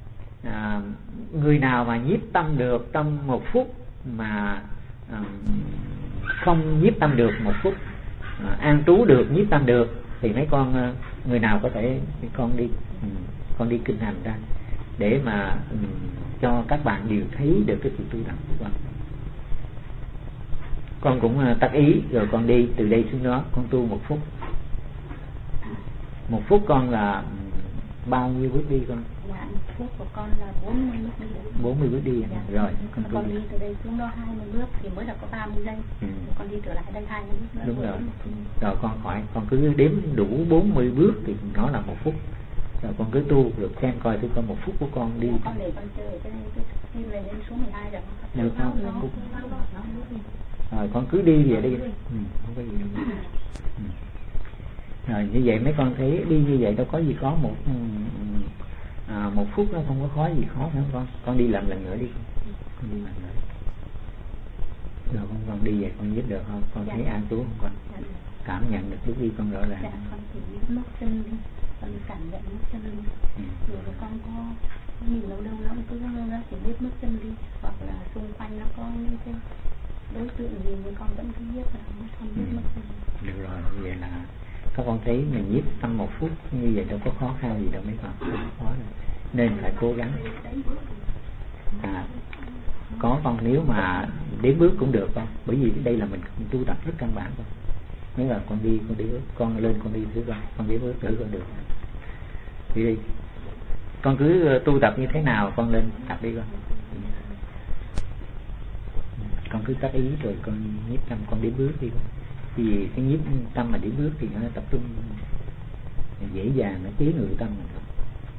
người nào mà nhiếp tâm được trong 1 phút mà không nhiếp tâm được 1 phút, an trú được, nhiếp tâm được, thì mấy con người nào có thể con đi kinh hành ra để mà cho các bạn đều thấy được cái sự tu tập của con cũng tác ý rồi con đi từ đây xuống đó, con tu 1 phút. 1 phút con là bao nhiêu bước đi con? Dạ, 1 phút của con là 40 bước đi. 40 bước đi. Dạ. Rồi con đi từ đây xuống đó 20 bước thì mới là có 30 giây. Con đi trở lại đây 20 bước nữa. Đúng rồi. Rồi con cứ đếm đủ 40 bước thì nó là 1 phút. Rồi con cứ tu được xem coi thử con 1 phút của con đi. Con để con chơi cái này lên xuống 12 rồi. Được không? Rồi con cứ đi về đi. Không có gì đâu. Rồi như vậy mấy con thấy đi như vậy đâu có gì khó, 1 phút nó không có khó gì khó phải không con đi làm lần nữa đi. Con đi lần nữa. Rồi con đi vậy con giúp được không? Con thấy an trú không con? Cảm nhận được bước đi con rõ ràng. Dạ, con chỉ biết móc chân đi, con cảm nhận móc chân đi. Rồi con có nhìn lâu nó cứ nó chỉ biết móc chân đi, hoặc là xung quanh nó có những cái đối tượng gì thì con vẫn cứ biết là nó không biết móc chân. Được rồi, như vậy là các con thấy mình nhiếp tâm 1 phút như vậy đâu có khó khăn gì đâu mấy con, không khó đâu. Nên phải cố gắng. Có con nếu mà đếm bước cũng được con, bởi vì đây là mình tu tập rất căn bản con. Nếu là con đi bước, con lên con đi thử con đếm bước thử con được. Đi con cứ tu tập như thế nào con lên tập đi con. Con cứ tác ý rồi con nhiếp tâm con đếm bước đi con. Vì cái nhiếp tâm mà đếm bước thì nó tập trung dễ dàng nó chế ngự tâm mình thôi.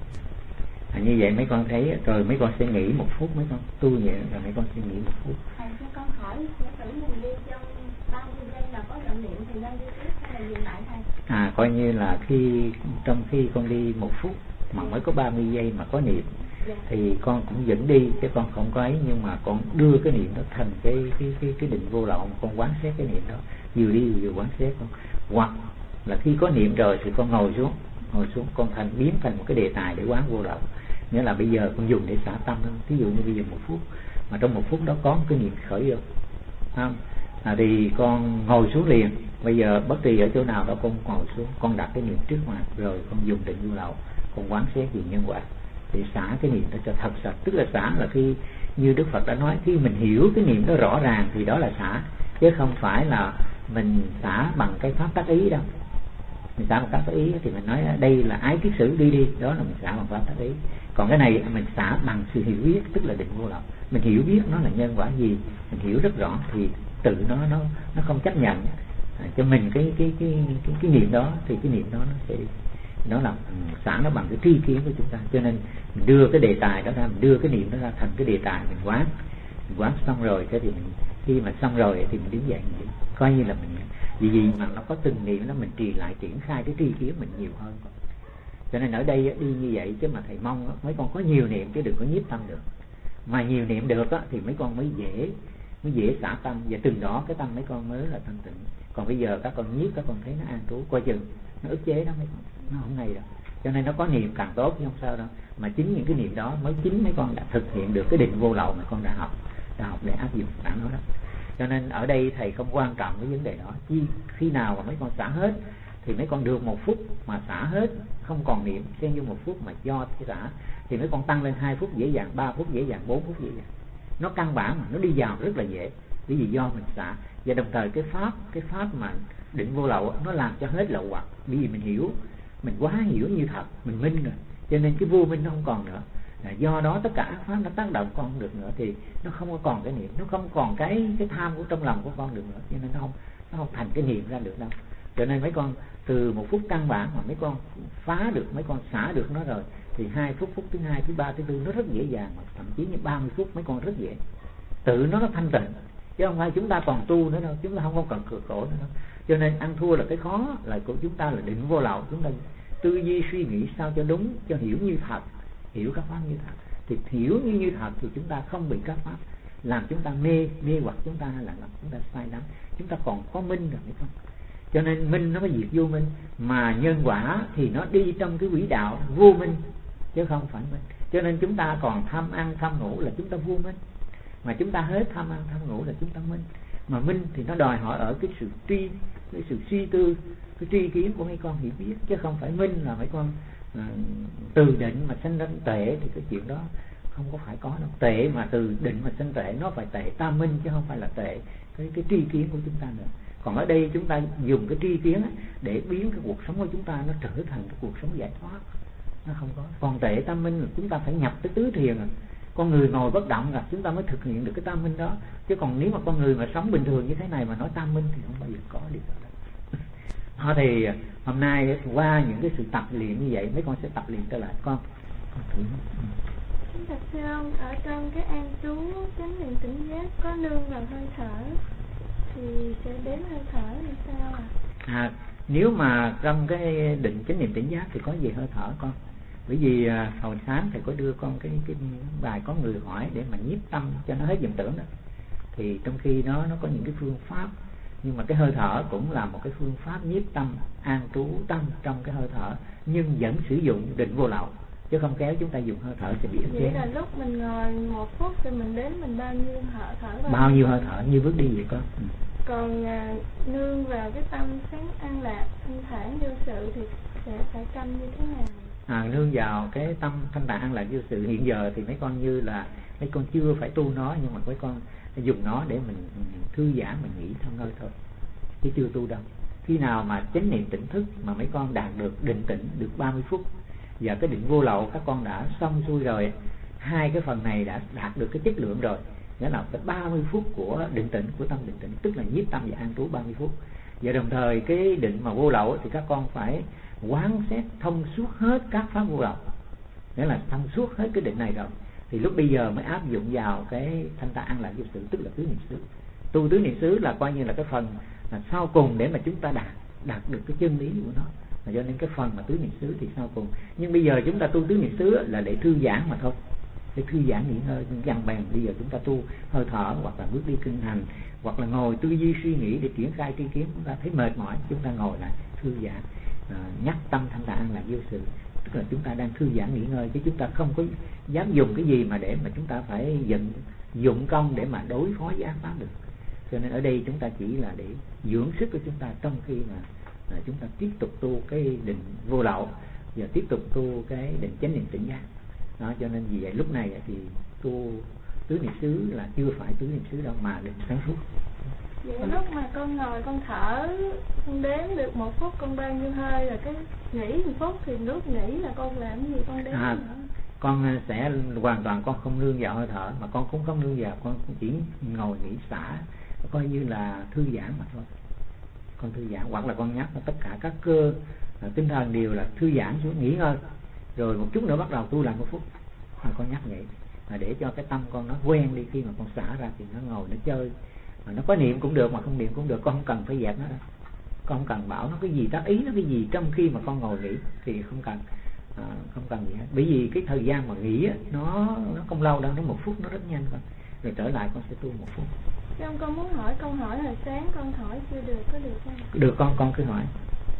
Như vậy mấy con thấy rồi mấy con sẽ nghỉ 1 phút, mấy con tu vậy rồi mấy con sẽ nghỉ 1 phút. Thầy cho con hỏi giả sử mình đi trong 30 giây là có động niệm thì nên đi tiếp hay là dừng lại thầy? Coi như là trong khi con đi 1 phút mà mới có 30 giây mà có niệm thì con cũng vẫn đi chứ con không có ấy, nhưng mà con đưa cái niệm đó thành cái định vô lậu, con quán xét cái niệm đó, vừa đi vừa quán xét con. Hoặc là khi có niệm rồi thì con ngồi xuống con biến thành một cái đề tài để quán vô lậu. Nghĩa là bây giờ con dùng để xả tâm, ví dụ như bây giờ 1 phút mà trong 1 phút đó có một cái niệm khởi vô không? Thì con ngồi xuống liền. Bây giờ bất kỳ ở chỗ nào đó con ngồi xuống, con đặt cái niệm trước mặt rồi con dùng định vô lậu, con quán xét về nhân quả để xả cái niệm đó cho thật sạch. Tức là xả là khi như Đức Phật đã nói, khi mình hiểu cái niệm đó rõ ràng thì đó là xả, chứ không phải là mình xả bằng cái pháp tác ý đâu. Mình xả bằng pháp tác ý thì mình nói đây là ái kiết sử đi, đó là mình xả bằng pháp tác ý. Còn cái này mình xả bằng sự hiểu biết, tức là định vô lậu. Mình hiểu biết nó là nhân quả gì, mình hiểu rất rõ thì tự nó không chấp nhận cho mình cái niệm đó, thì cái niệm đó nó sẽ nó là xả nó bằng cái tri kiến của chúng ta. Cho nên mình đưa cái đề tài đó ra, mình đưa cái niệm đó ra thành cái đề tài, mình quán xong rồi thế thì mình khi mà xong rồi thì mình đứng dậy mình coi như là mình vì mà nó có từng niệm đó mình trì lại triển khai cái tri kiến mình nhiều hơn. Cho nên ở đây đi như vậy chứ mà thầy mong mấy con có nhiều niệm chứ đừng có nhiếp tâm được. Mà nhiều niệm được thì mấy con mới dễ xả tâm, và từng đó cái tâm mấy con mới là thanh tịnh. Còn bây giờ các con nhiếp các con thấy nó an trú, coi chừng nó ức chế đó mấy con, nó không hay đâu. Cho nên nó có niệm càng tốt chứ không sao đâu. Mà chính những cái niệm đó mới chính mấy con đã thực hiện được cái định vô lậu mà con đã học để áp dụng đã nói đó. Cho nên ở đây thầy không quan trọng cái vấn đề đó. Khi nào mà mấy con xả hết thì mấy con được 1 phút mà xả hết không còn niệm, xem như 1 phút mà do cái xả thì mấy con tăng lên 2 phút dễ dàng, 3 phút dễ dàng, 4 phút dễ dàng. Nó căn bản mà nó đi vào rất là dễ. bởi vì do mình xả. Và đồng thời cái pháp mà định vô lậu nó làm cho hết lậu hoặc, bởi vì mình hiểu, mình quá hiểu như thật, mình minh rồi, cho nên cái vô minh nó không còn nữa. Do đó tất cả ác pháp nó tác động con không được nữa, thì nó không có còn cái niệm, nó không còn cái tham của trong lòng của con được nữa, cho nên nó không thành cái niệm ra được đâu. Cho nên mấy con từ một phút căn bản mà mấy con phá được, mấy con xả được nó rồi, thì 2 phút, phút thứ 2, thứ 3, thứ 4 nó rất dễ dàng, thậm chí như 30 phút mấy con rất dễ, tự nó thanh tịnh, chứ không phải chúng ta còn tu nữa đâu, chúng ta không còn cực khổ nữa đâu. Cho nên ăn thua là cái khó là của chúng ta là định vô lậu, chúng ta tư duy suy nghĩ sao cho đúng, cho hiểu như thật, hiểu các pháp như thật, thì hiểu như thật thì chúng ta không bị các pháp làm chúng ta mê hoặc chúng ta là làm chúng ta sai lắm, chúng ta còn có minh rồi, phải không? Cho nên minh nó mới diệt vô minh, mà nhân quả thì nó đi trong cái quỹ đạo vô minh chứ không phải minh. Cho nên chúng ta còn tham ăn tham ngủ là chúng ta vô minh, mà chúng ta hết tham ăn tham ngủ là chúng ta minh. Mà minh thì nó đòi hỏi ở cái sự suy tư, cái tri kiến của mấy con hiểu biết, chứ không phải minh là mấy con từ định mà sanh ra tuệ, thì cái chuyện đó không có phải có đâu. Tuệ mà từ định mà sanh tuệ, nó phải tuệ tam minh chứ không phải là tuệ cái tri kiến của chúng ta nữa. Còn ở đây chúng ta dùng cái tri kiến để biến cái cuộc sống của chúng ta nó trở thành cái cuộc sống giải thoát, nó không có. Còn tuệ tam minh là chúng ta phải nhập tới tứ thiền rồi, con người ngồi bất động rồi chúng ta mới thực hiện được cái tam minh đó. Chứ còn nếu mà con người mà sống bình thường như thế này mà nói tam minh thì không bao giờ có được đó. Thì hôm nay qua những cái sự tập luyện như vậy, mấy con sẽ tập luyện trở lại con thử. Thật sư ông, ở trong cái an trú chánh niệm tỉnh giác có nương vào hơi thở thì sẽ đếm hơi thở làm sao ạ? Nếu mà trong cái định chánh niệm tỉnh giác thì có gì hơi thở con. Bởi vì hồi sáng thầy có đưa con cái bài có người hỏi để mà nhiếp tâm cho nó hết vọng tưởng đó. Thì trong khi nó có những cái phương pháp, nhưng mà cái hơi thở cũng là một cái phương pháp nhiếp tâm, an trú tâm trong cái hơi thở, nhưng vẫn sử dụng định vô lậu, chứ không kéo chúng ta dùng hơi thở sẽ bị ức chế. Vậy là lúc mình ngồi 1 phút thì mình đếm mình bao nhiêu hơi thở? Bao nhiêu hơi thở như bước đi vậy con. Còn nương vào cái tâm sáng an lạc, thanh thản vô sự thì sẽ phải canh như thế nào? Nương vào cái tâm thanh thản an lạc vô sự hiện giờ thì mấy con như là mấy con chưa phải tu nó, nhưng mà mấy con dùng nó để mình thư giãn, mình nghĩ theo hơi thôi, chứ chưa tu đâu. Khi nào mà chánh niệm tỉnh thức mà mấy con đạt được định tĩnh được 30 phút và cái định vô lậu các con đã xong xuôi rồi, 2 cái phần này đã đạt được cái chất lượng rồi, nghĩa là cái 30 phút của định tĩnh, của tâm định tĩnh, tức là nhiếp tâm và an trú 30 phút. Và đồng thời cái định mà vô lậu thì các con phải quán xét thông suốt hết các pháp vô lậu, nghĩa là thông suốt hết cái định này rồi, thì lúc bây giờ mới áp dụng vào cái thanh ta an lạc vô sự, tức là tứ niệm xứ. Tu tứ niệm xứ là coi như là cái phần là sau cùng để mà chúng ta đạt được cái chân lý của nó. Cho nên cái phần mà tứ niệm xứ thì sau cùng. Nhưng bây giờ chúng ta tu tứ niệm xứ là để thư giãn mà thôi, để thư giãn nghỉ ngơi dằn bèn. Bây giờ chúng ta tu hơi thở, hoặc là bước đi kinh hành, hoặc là ngồi tư duy suy nghĩ để triển khai tri kiến. Chúng ta thấy mệt mỏi, chúng ta ngồi lại thư giãn, nhắc tâm thanh ta an lạc vô sự, tức là chúng ta đang thư giãn nghỉ ngơi, chứ chúng ta không có dám dùng cái gì mà để mà chúng ta phải dụng công để mà đối phó với ác pháp được. Cho nên ở đây chúng ta chỉ là để dưỡng sức của chúng ta trong khi mà chúng ta tiếp tục tu cái định vô lậu và tiếp tục tu cái định chánh niệm tỉnh giác đó. Cho nên vì vậy lúc này thì tu tứ niệm xứ là chưa phải tứ niệm xứ đâu, mà định sáng suốt. Vậy lúc mà con ngồi con thở, con đếm được 1 phút con bao nhiêu hơi, rồi cái nghỉ 1 phút thì lúc nghỉ là con làm cái gì con đếm nữa? Con sẽ hoàn toàn con không nương vào hơi thở, mà con cũng không nương vào, con chỉ ngồi nghỉ xả, coi như là thư giãn mà thôi. Con thư giãn, hoặc là con nhắc là tất cả các cơ tinh thần đều là thư giãn xuống nghỉ ngơi, rồi một chút nữa bắt đầu tu lại 1 phút, con nhắc vậy để cho cái tâm con nó quen đi. Khi mà con xả ra thì nó ngồi nó chơi, nó có niệm cũng được mà không niệm cũng được, con không cần phải dẹp nó đâu. Con không cần bảo nó cái gì, tác ý nó cái gì trong khi mà con ngồi nghỉ thì không cần gì hết. Bởi vì cái thời gian mà nghỉ nó không lâu đâu, nó 1 phút nó rất nhanh thôi. Rồi trở lại con sẽ tu 1 phút. Con muốn hỏi câu hỏi hồi sáng con hỏi chưa được, có được không? Được, con cứ hỏi.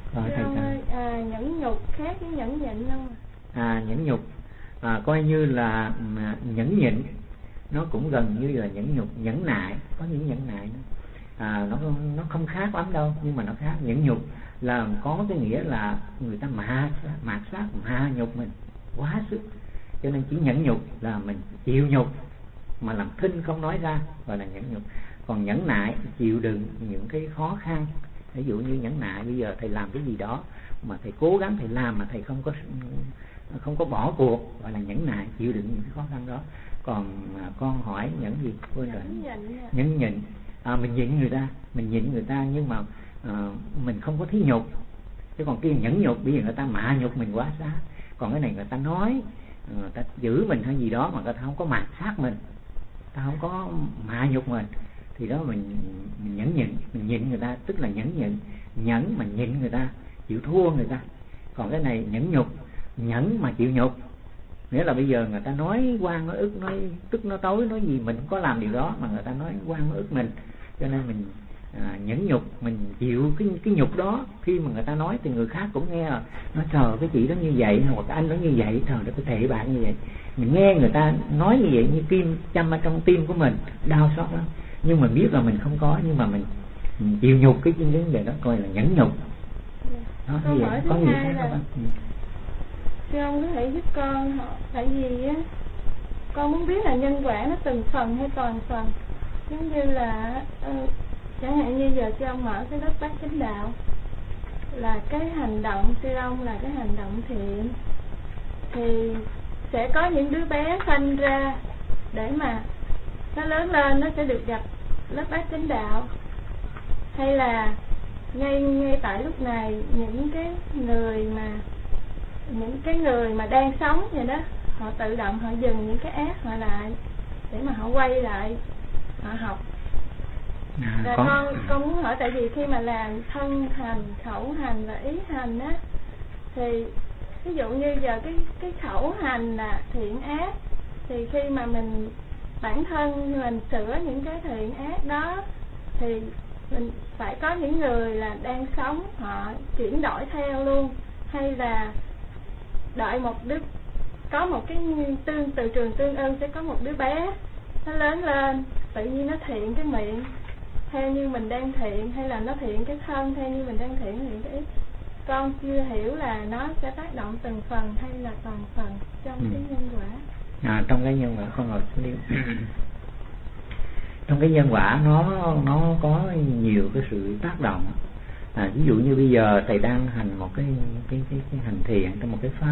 Nhẫn nhục khác với nhẫn nhịn không? Nhẫn nhục coi như là nhẫn nhịn, nó cũng gần như là nhẫn nhục. Nhẫn nại, có những nhẫn nại nó không khác lắm đâu, nhưng mà nó khác. Nhẫn nhục là có cái nghĩa là người ta mạt sát hạ nhục mình quá sức, cho nên chỉ nhẫn nhục là mình chịu nhục mà làm thinh không nói ra, gọi là nhẫn nhục. Còn nhẫn nại chịu đựng những cái khó khăn. Ví dụ như nhẫn nại bây giờ thầy làm cái gì đó mà thầy cố gắng thầy làm mà thầy không có bỏ cuộc, gọi là nhẫn nại, chịu đựng những cái khó khăn đó. Còn con hỏi nhẫn gì? Quên rồi. Nhẫn nhịn. Mình nhịn người ta nhưng mà mình không có thí nhục. Chứ còn kia nhẫn nhục, bây giờ người ta mạ nhục mình quá xá. Còn cái này người ta nói, người ta giữ mình hay gì đó mà người ta không có mạt sát mình, ta không có mạ nhục mình, thì đó mình nhẫn nhịn, mình nhịn người ta, tức là nhẫn nhịn. Nhẫn mà nhịn người ta, chịu thua người ta. Còn cái này nhẫn nhục, nhẫn mà chịu nhục, nghĩa là bây giờ người ta nói oan nói ức, nói tức nói tối nói gì mình không có làm điều đó mà người ta nói oan nói ức mình, cho nên mình nhẫn nhục, mình chịu cái nhục đó. Khi mà người ta nói thì người khác cũng nghe nói trời cái chị đó như vậy, hoặc cái anh đó như vậy, trời đó cái thể bạn như vậy. Mình nghe người ta nói như vậy như kim châm ở trong tim của mình, đau xót lắm. Nhưng mà biết là mình không có, nhưng mà mình chịu nhục cái vấn đề đó, coi là nhẫn nhục. Đó, câu hỏi thứ hai là sư ông có thể giúp con, tại vì á con muốn biết là nhân quả nó từng phần hay toàn phần. Giống như là chẳng hạn như giờ sư ông mở cái lớp Bát Chánh Đạo là cái hành động sư ông là cái hành động thiện, thì sẽ có những đứa bé sanh ra để mà nó lớn lên nó sẽ được gặp lớp Bát Chánh Đạo, hay là ngay tại lúc này những cái người mà đang sống vậy đó, họ tự động họ dừng những cái ác họ lại để mà họ quay lại họ học. Và con muốn hỏi, tại vì khi mà làm thân hành, khẩu hành và ý hành á, thì ví dụ như giờ cái khẩu hành là thiện ác, thì khi mà mình bản thân mình sửa những cái thiện ác đó thì mình phải có những người là đang sống họ chuyển đổi theo luôn, hay là đợi có một cái từ trường tương ưng sẽ có một đứa bé nó lớn lên tự nhiên nó thiện cái miệng theo như mình đang thiện, hay là nó thiện cái thân theo như mình đang thiện cái ý. Con chưa hiểu là nó sẽ tác động từng phần hay là toàn phần trong cái nhân quả. Trong cái nhân quả con ngồi xuống đi. Trong cái nhân quả nó có nhiều cái sự tác động. Ví dụ như bây giờ thầy đang hành một cái hành thiện trong một cái pháp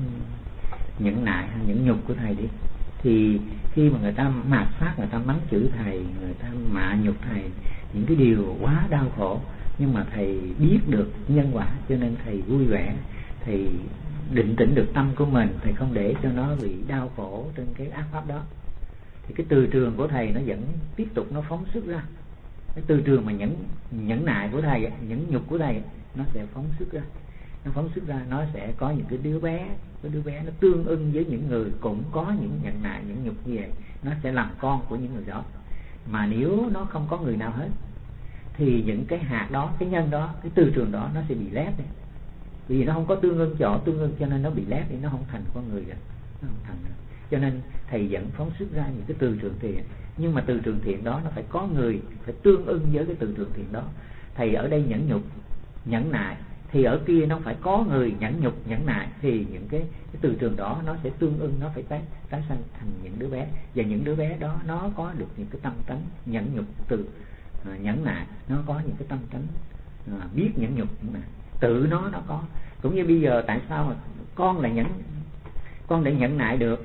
nhẫn nại, nhẫn nhục của thầy đi, thì khi mà người ta mạt sát, người ta mắng chửi thầy, người ta mạ nhục thầy, những cái điều quá đau khổ, nhưng mà thầy biết được nhân quả, cho nên thầy vui vẻ, thầy định tĩnh được tâm của mình, thầy không để cho nó bị đau khổ trên cái ác pháp đó. Thì cái từ trường của thầy nó vẫn tiếp tục nó phóng xuất ra. Cái từ trường mà nhẫn nại của thầy, nhẫn nhục của thầy, nó sẽ phóng xuất ra. Nó phóng xuất ra, nó sẽ có những cái đứa bé nó tương ưng với những người cũng có những nhẫn nại, nhẫn nhục như vậy, nó sẽ làm con của những người đó. Mà nếu nó không có người nào hết thì những cái hạt đó, cái nhân đó, cái từ trường đó nó sẽ bị lép đi. Vì nó không có tương ưng cho nên nó bị lép đi, nó không thành con người rồi, nó không thành nữa. Cho nên thầy vẫn phóng xuất ra những cái từ trường thiện, nhưng mà từ trường thiện đó nó phải có người phải tương ưng với cái từ trường thiện đó. Thầy ở đây nhẫn nhục, nhẫn nại, thì ở kia nó phải có người nhẫn nhục, nhẫn nại, thì những cái từ trường đó nó sẽ tương ưng, nó phải tái sanh thành những đứa bé. Và những đứa bé đó nó có được những cái tâm tánh nhẫn nhục, từ nhẫn nại, nó có những cái tâm tánh biết nhẫn nhục, tự nó có. Cũng như bây giờ tại sao mà con lại nhẫn nại được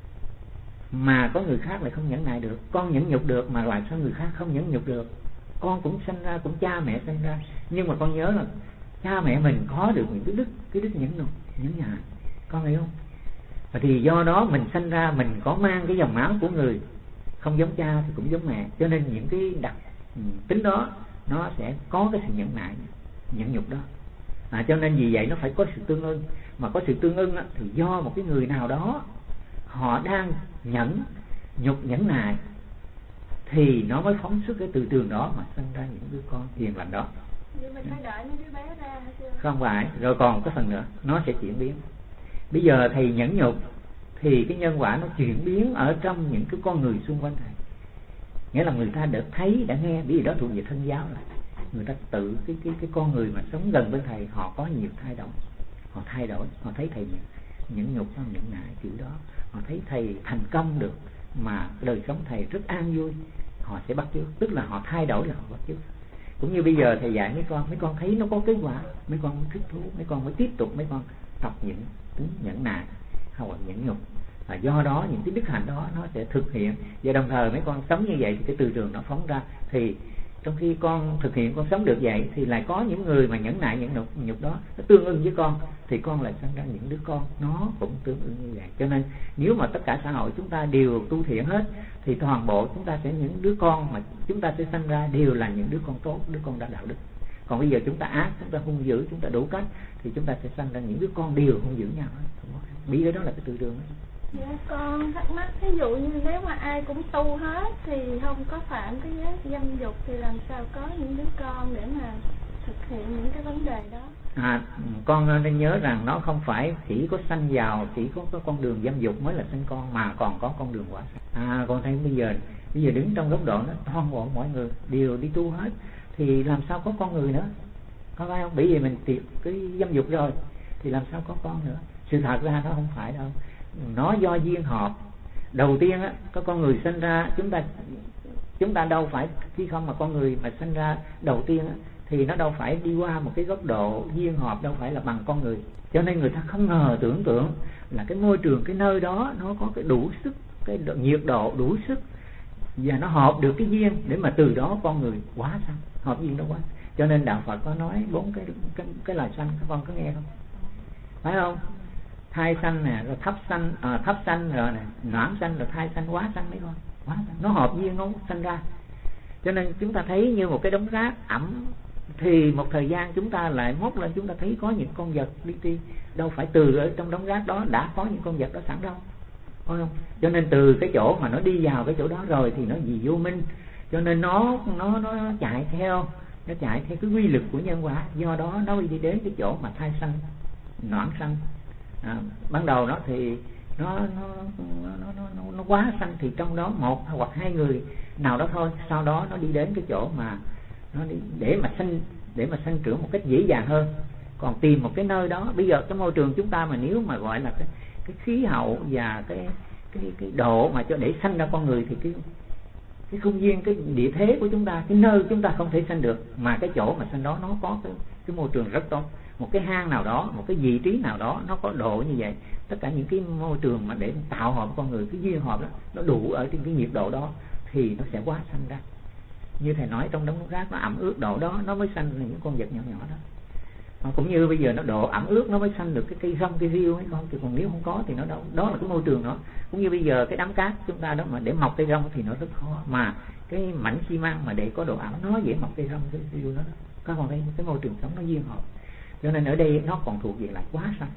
mà có người khác lại không nhẫn nại được? Con nhẫn nhục được mà lại sao người khác không nhẫn nhục được? Con cũng sanh ra, cũng cha mẹ sanh ra, nhưng mà con nhớ là cha mẹ mình có được những cái đức nhẫn nhục, nhẫn nại, con hiểu không? Và thì do đó mình sanh ra mình có mang cái dòng máu của người, không giống cha thì cũng giống mẹ, cho nên những cái đặc tính đó nó sẽ có cái sự nhẫn nại, nhẫn nhục đó. Cho nên vì vậy nó phải có sự tương ưng. Mà có sự tương ưng á, thì do một cái người nào đó họ đang nhẫn nhục, nhẫn nại, thì nó mới phóng xuất cái từ trường đó mà sinh ra những đứa con hiền lành đó. Nhưng mình phải đợi mấy đứa bé ra hả chưa? Không phải, rồi còn cái phần nữa nó sẽ chuyển biến. Bây giờ thầy nhẫn nhục thì cái nhân quả nó chuyển biến ở trong những cái con người xung quanh thầy. Nghĩa là người ta đã thấy, đã nghe, bởi vì đó thuộc về thân giáo là người ta tự cái con người mà sống gần bên thầy họ có nhiều thay đổi, họ thấy thầy nhẫn nhục, nhẫn nại kiểu đó, họ thấy thầy thành công được mà đời sống thầy rất an vui, họ sẽ bắt chước, tức là họ thay đổi là họ bắt chước. Cũng như bây giờ thầy dạy mấy con thấy nó có kết quả, mấy con thích thú, mấy con mới tiếp tục, mấy con tập những tính nhẫn nại hoặc nhẫn nhục. Và do đó những cái đức hạnh đó nó sẽ thực hiện, và đồng thời mấy con sống như vậy thì cái từ trường nó phóng ra. Thì trong khi con thực hiện, con sống được vậy thì lại có những người mà nhẫn nại nhẫn nhục đó nó tương ưng với con, thì con lại sinh ra những đứa con nó cũng tương ưng như vậy. Cho nên nếu mà tất cả xã hội chúng ta đều tu thiện hết thì toàn bộ chúng ta sẽ những đứa con mà chúng ta sẽ sinh ra đều là những đứa con tốt, đứa con đã đạo đức. Còn bây giờ chúng ta ác, chúng ta hung dữ, chúng ta đủ cách thì chúng ta sẽ sinh ra những đứa con đều hung dữ nhau. Biết đó là cái từ trường đó. Dạ, con thắc mắc, ví dụ như nếu mà ai cũng tu hết thì không có phạm cái giới dâm dục thì làm sao có những đứa con để mà thực hiện những cái vấn đề đó? Con nên nhớ rằng nó không phải chỉ có sanh vào, chỉ có con đường dâm dục mới là sinh con, mà còn có con đường quả. Con thấy bây giờ đứng trong góc độ nó toàn bộ mọi người đều đi tu hết thì làm sao có con người nữa, có phải không? Bởi vì mình tiệt cái dâm dục rồi thì làm sao có con nữa. Sự thật ra nó không phải đâu, nó do duyên hợp. Đầu tiên á, có con người sinh ra, chúng ta đâu phải khi không mà con người mà sinh ra đầu tiên á, thì nó đâu phải đi qua một cái góc độ duyên hợp, đâu phải là bằng con người. Cho nên người ta không ngờ tưởng tượng là cái môi trường, cái nơi đó nó có cái đủ sức, cái nhiệt độ đủ sức, và nó hợp được cái duyên để mà từ đó con người quá sanh, hợp duyên đó quá. Cho nên đạo Phật có nói 4 cái loài sanh, các con có nghe không? Phải không? Thai sanh nè, rồi thấp sanh rồi nè, noãn sanh, rồi thai sanh, quá sanh mấy con. Quá sanh. Nó hợp duyên nó sanh ra. Cho nên chúng ta thấy như một cái đống rác ẩm, thì một thời gian chúng ta lại móc lên, chúng ta thấy có những con vật đi. Đâu phải từ ở trong đống rác đó đã có những con vật đó sẵn đâu, phải không? Cho nên từ cái chỗ mà nó đi vào cái chỗ đó rồi thì nó vì vô minh, cho nên nó chạy theo cái quy lực của nhân quả. Do đó nó đi đến cái chỗ mà thai sanh, noãn sanh. Ban đầu nó thì nó quá sanh, thì trong đó một hoặc hai người nào đó thôi. Sau đó nó đi đến cái chỗ mà nó đi để mà sanh trưởng một cách dễ dàng hơn. Còn tìm một cái nơi đó, bây giờ cái môi trường chúng ta mà nếu mà gọi là cái khí hậu và cái độ mà cho để sanh ra con người thì cái không gian, cái địa thế của chúng ta, cái nơi chúng ta không thể sanh được, mà cái chỗ mà sanh đó nó có cái môi trường rất tốt. Một cái hang nào đó, một cái vị trí nào đó nó có độ như vậy. Tất cả những cái môi trường mà để tạo hợp con người, cái duyên hợp đó nó đủ ở trên cái nhiệt độ đó thì nó sẽ quá sanh ra. Như thầy nói, trong đống rác nó ẩm ướt độ đó nó mới sanh ra những con vật nhỏ nhỏ đó. Cũng như bây giờ nó độ ẩm ướt nó mới sanh được cái cây rong, cây riêu ấy con. Chứ còn nếu không có thì nó đâu. Đó là cái môi trường đó. Cũng như bây giờ cái đám cát chúng ta đó mà để mọc cây rong thì nó rất khó. Mà cái mảnh xi măng mà để có độ ẩm nó dễ mọc cây rong, cây riêu đó. Các con thấy cái môi trường sống nó duyên hợp. Cho nên ở đây nó còn thuộc về lại quá sanh.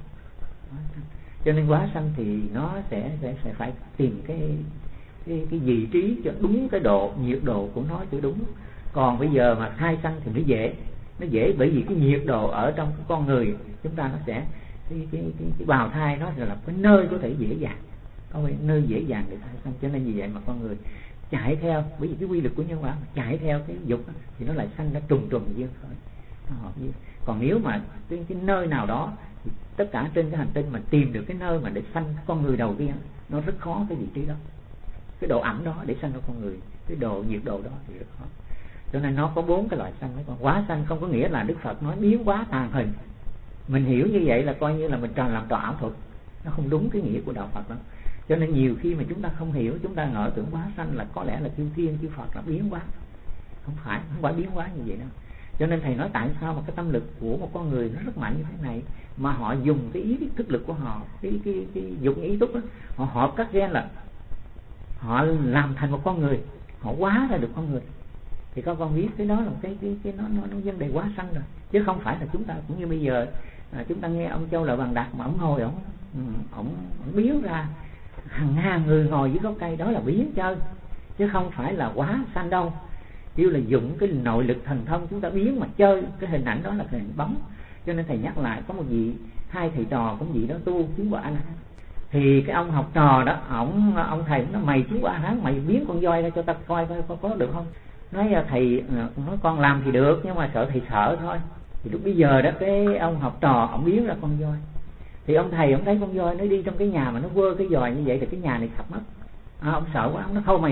Cho nên quá sanh thì nó sẽ phải tìm cái vị trí cho đúng cái độ, nhiệt độ của nó cho đúng. Còn bây giờ mà thai sanh thì nó dễ bởi vì cái nhiệt độ ở trong cái con người chúng ta nó sẽ cái bào thai nó là cái nơi có thể dễ dàng, có cái nơi dễ dàng để thai sanh. Cho nên vì vậy mà con người chạy theo, bởi vì cái quy lực của nhân quả chạy theo cái dục thì nó lại sanh ra trùng duyên thôi, nó hợp duyên. Còn nếu mà cái nơi nào đó thì tất cả trên cái hành tinh mà tìm được cái nơi mà để sanh con người đầu tiên, nó rất khó cái vị trí đó, cái độ ẩm đó để sanh ra con người, cái độ nhiệt độ đó thì rất khó. Cho nên nó có 4 cái loại sanh. Mấy con quá sanh không có nghĩa là Đức Phật nói biến hóa tàn hình. Mình hiểu như vậy là coi như là mình làm trò ảo thuật, nó không đúng cái nghĩa của đạo Phật đó. Cho nên nhiều khi mà chúng ta không hiểu, chúng ta ngỡ tưởng quá sanh là có lẽ là chư thiên chư Phật là biến hóa. Không phải biến hóa như vậy đâu. Cho nên thầy nói tại sao mà cái tâm lực của một con người nó rất mạnh như thế này, mà họ dùng cái ý thức lực của họ, cái dụng ý túc đó, họ hợp các gen là họ làm thành một con người, họ hóa ra được con người. Thì các con biết cái đó là cái nó vấn đề quá sanh rồi, chứ không phải là chúng ta cũng như bây giờ chúng ta nghe ông Châu Lợi Bằng Đạt mà ông ngồi ông biến ra hàng ngàn người ngồi dưới gốc cây, đó là biến chơi, chứ không phải là quá sanh đâu. Kêu là dụng cái nội lực thần thông chúng ta biến mà chơi, cái hình ảnh đó là hình bóng. Cho nên thầy nhắc lại, có một vị hai thầy trò cũng vị đó tu chứng quả A-la-hán. Thì cái ông học trò đó, ông thầy nó mày chứng quả A-la-hán, mày biến con voi ra cho ta coi có được không? Nói thầy, nói con làm thì được, nhưng mà sợ thầy sợ thôi. Thì lúc bây giờ đó cái ông học trò ông biến ra con voi. Thì ông thầy ông thấy con voi nó đi trong cái nhà mà nó quơ cái giòi như vậy thì cái nhà này sập mất. Ông sợ quá, ông nói thôi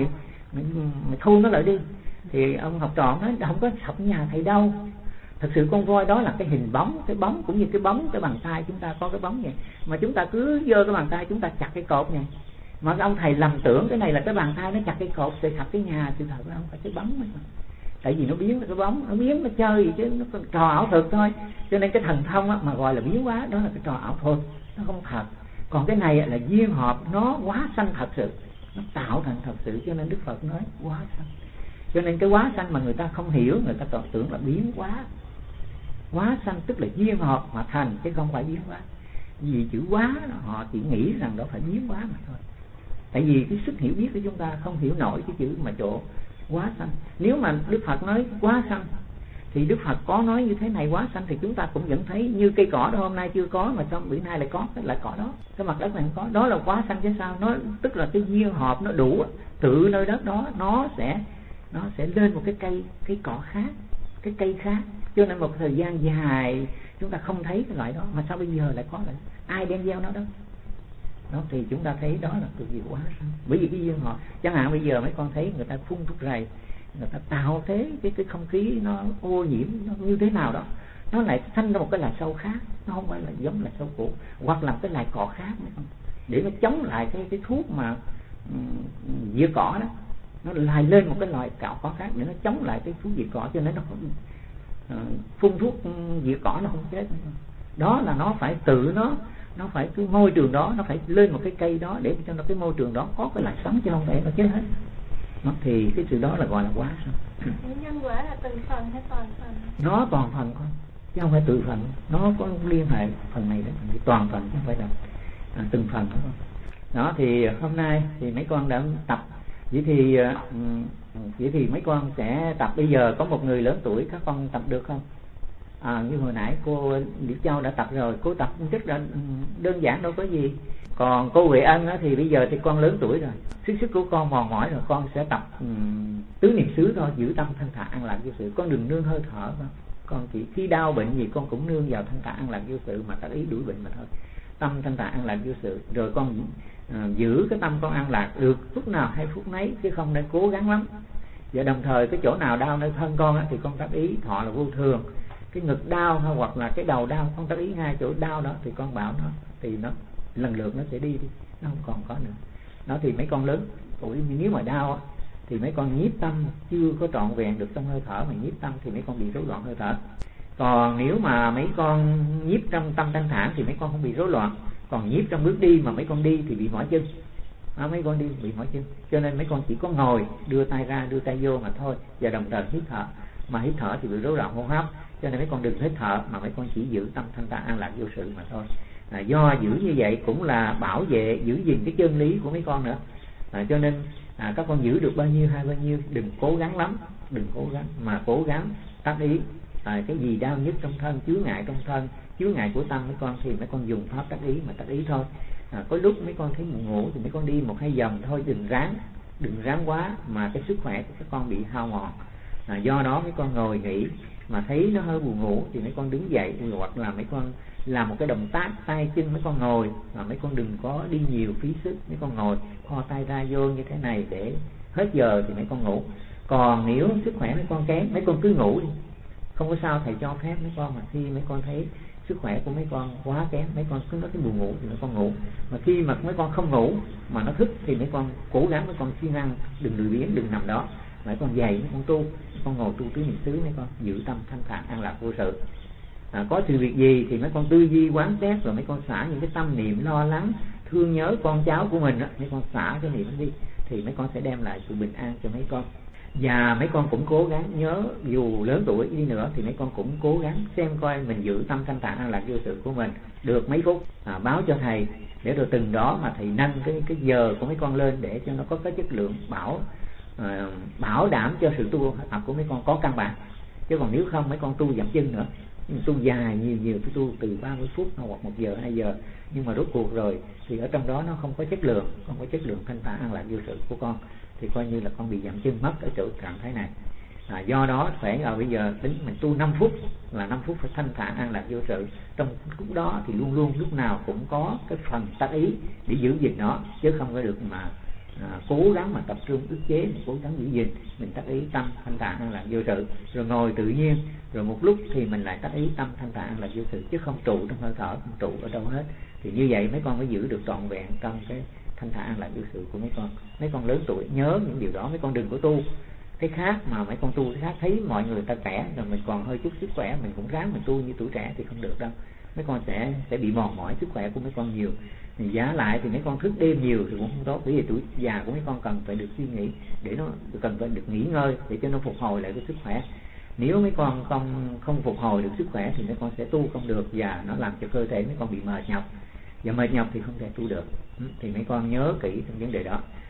mày thu nó lại đi. Thì ông học trò nói không có học nhà thầy đâu, thật sự con voi đó là cái hình bóng, cái bóng cũng như cái bóng cái bàn tay chúng ta có cái bóng vậy, mà chúng ta cứ giơ cái bàn tay chúng ta chặt cái cột này, mà ông thầy lầm tưởng cái này là cái bàn tay nó chặt cái cột để chặt cái nhà, sự thật là không phải cái bóng mà. Tại vì nó biến là cái bóng, nó biến nó chơi gì chứ, nó còn trò ảo thuật thôi. Cho nên cái thần thông á, mà gọi là biến hóa đó là cái trò ảo thuật, nó không thật. Còn cái này là duyên hợp, nó quá sanh thật sự, nó tạo thành thật sự. Cho nên Đức Phật nói quá sanh. Cho nên cái quá sanh mà người ta không hiểu, người ta còn tưởng là biến hóa. Quá sanh tức là duyên hợp mà thành, chứ không phải biến hóa. Vì chữ quá họ chỉ nghĩ rằng đó phải biến hóa mà thôi. Tại vì cái sức hiểu biết của chúng ta không hiểu nổi cái chữ mà chỗ quá sanh. Nếu mà Đức Phật nói quá sanh thì Đức Phật có nói như thế này quá sanh, thì chúng ta cũng vẫn thấy như cây cỏ đó hôm nay chưa có mà trong bữa nay lại có cái lại cỏ đó, cái mặt đất này không có, đó là quá sanh chứ sao. Nó tức là cái duyên hợp nó đủ, tự nơi đất đó nó sẽ lên một cái cỏ khác, cái cây khác. Cho nên một thời gian dài chúng ta không thấy cái loại đó, mà sao bây giờ lại có lại, ai đem gieo nó đó. Đó thì chúng ta thấy đó là cái gì quá sanh. Bởi vì cái duyên họ, chẳng hạn bây giờ mấy con thấy người ta phun thuốc rầy, người ta tạo thế cái không khí nó ô nhiễm nó như thế nào đó, nó lại sanh ra một cái loài sâu khác, nó không phải là giống loài sâu cũ, hoặc là cái loài cỏ khác nữa, để nó chống lại cái thuốc mà diệt cỏ đó, nó lại lên một cái loài cỏ khác để nó chống lại cái thuốc diệt cỏ, cho nên nó không phun thuốc diệt cỏ nó không chết. Đó là nó phải tự nó phải cái môi trường đó, nó phải lên một cái cây đó để cho nó cái môi trường đó có cái lại sống, chứ không phải nó chết hết. Nó thì cái sự đó là gọi là quá sanh. Nhân quả là từng phần hay toàn phần? Nó toàn phần con, chứ không phải tự phần. Nó có liên hệ phần này đến phần này, toàn phần chứ không phải là từng phần đó. Đó thì hôm nay thì mấy con đã tập. Vậy thì mấy con sẽ tập. Bây giờ có một người lớn tuổi, các con tập được không? Như hồi nãy cô Điệp Châu đã tập rồi, cô tập rất là đơn giản, đâu có gì. Còn cô Huệ Ân thì bây giờ thì con lớn tuổi rồi, sức của con mòn mỏi rồi, con sẽ tập tứ niệm xứ thôi, giữ tâm thanh thản an lạc vô sự. Con đừng nương hơi thở thôi. Con chỉ khi đau bệnh gì con cũng nương vào thanh thản an lạc vô sự mà tác ý đuổi bệnh mà thôi. Tâm thanh thản an lạc vô sự, rồi con giữ cái tâm con an lạc được phút nào hay phút nấy, chứ không nên cố gắng lắm. Và đồng thời cái chỗ nào đau nơi thân con thì con tác ý thọ là vô thường. Cái ngực đau hay hoặc là cái đầu đau, con tác ý ngay chỗ đau đó thì con bảo nó, thì nó lần lượt nó sẽ đi, nó không còn có nữa. Đó thì mấy con lớn tuổi nếu mà đau thì mấy con nhiếp tâm chưa có trọn vẹn được trong hơi thở, mà nhiếp tâm thì mấy con bị rối loạn hơi thở. Còn nếu mà mấy con nhiếp trong tâm thanh thản thì mấy con không bị rối loạn. Còn nhiếp trong bước đi mà mấy con đi thì bị mỏi chân. Mấy con đi bị mỏi chân, cho nên mấy con chỉ có ngồi đưa tay ra đưa tay vô mà thôi, và đồng thời hít thở. Mà hít thở thì bị rối loạn hô hấp, cho nên mấy con đừng hít thở, mà mấy con chỉ giữ tâm thanh thản an lạc vô sự mà thôi. Do giữ như vậy cũng là bảo vệ giữ gìn cái chân lý của mấy con nữa. Cho nên các con giữ được bao nhiêu hay bao nhiêu, đừng cố gắng lắm, đừng cố gắng, mà cố gắng tác ý. Cái gì đau nhất trong thân, chướng ngại trong thân, chướng ngại của tâm mấy con, thì mấy con dùng pháp tác ý mà tác ý thôi. Có lúc mấy con thấy buồn ngủ thì mấy con đi 1-2 vòng thôi, đừng ráng quá mà cái sức khỏe của các con bị hao mòn. Do đó mấy con ngồi nghỉ mà thấy nó hơi buồn ngủ thì mấy con đứng dậy, hoặc là mấy con làm một cái động tác tay chân mấy con ngồi, mà mấy con đừng có đi nhiều phí sức. Mấy con ngồi kho tay ra vô như thế này để hết giờ thì mấy con ngủ. Còn nếu sức khỏe mấy con kém, mấy con cứ ngủ đi, không có sao, thầy cho phép mấy con. Mà khi mấy con thấy sức khỏe của mấy con quá kém, mấy con cứ nói cái buồn ngủ thì mấy con ngủ. Mà khi mà mấy con không ngủ mà nó thức thì mấy con cố gắng, mấy con siêng năng, đừng lười biếng, đừng nằm đó. Mấy con dậy, mấy con tu, mấy con ngồi tu tứ niệm xứ, mấy con giữ tâm thanh thản an lạc vô sự. Có sự việc gì thì mấy con tư duy quán xét, rồi mấy con xả những cái tâm niệm lo lắng thương nhớ con cháu của mình đó, mấy con xả cái niệm đi, thì mấy con sẽ đem lại sự bình an cho mấy con. Và mấy con cũng cố gắng nhớ, dù lớn tuổi đi nữa thì mấy con cũng cố gắng xem coi mình giữ tâm thanh thản an lạc vô sự của mình được mấy phút, báo cho thầy, để rồi từng đó mà thầy nâng cái giờ của mấy con lên để cho nó có cái chất lượng bảo đảm cho sự tu tập của mấy con có căn bản. Chứ còn nếu không mấy con tu dậm chân nữa, tu dài nhiều tu từ 30 phút hoặc 1 giờ 2 giờ, nhưng mà rốt cuộc rồi thì ở trong đó nó không có chất lượng, không có chất lượng thanh thản an lạc vô sự của con, thì coi như là con bị dậm chân mất ở chỗ trạng thái này. Do đó phải bây giờ tính mình tu 5 phút là 5 phút phải thanh thản an lạc vô sự. Trong lúc đó thì luôn luôn lúc nào cũng có cái phần tác ý để giữ gìn nó, chứ không có được mà cố gắng mà tập trung ức chế, mình cố gắng giữ gìn, mình tác ý tâm thanh thản an lạc vô sự, rồi ngồi tự nhiên, rồi một lúc thì mình lại tác ý tâm thanh thản an lạc vô sự, chứ không trụ trong hơi thở, không trụ ở đâu hết. Thì như vậy mấy con mới giữ được trọn vẹn trong cái thanh thản an lạc vô sự của mấy con. Mấy con lớn tuổi nhớ những điều đó, mấy con đừng có tu cái khác mà mấy con tu cái khác, thấy mọi người ta khỏe rồi mình còn hơi chút sức khỏe, mình cũng ráng mình tu như tuổi trẻ thì không được đâu. Mấy con sẽ bị mòn mỏi sức khỏe của mấy con nhiều. Thì giá lại thì mấy con thức đêm nhiều thì cũng không tốt, bởi vì tuổi già của mấy con cần phải được suy nghĩ, để nó cần phải được nghỉ ngơi để cho nó phục hồi lại cái sức khỏe. Nếu mấy con không phục hồi được sức khỏe thì mấy con sẽ tu không được, và nó làm cho cơ thể mấy con bị mệt nhọc, và mệt nhọc thì không thể tu được. Thì mấy con nhớ kỹ trong vấn đề đó.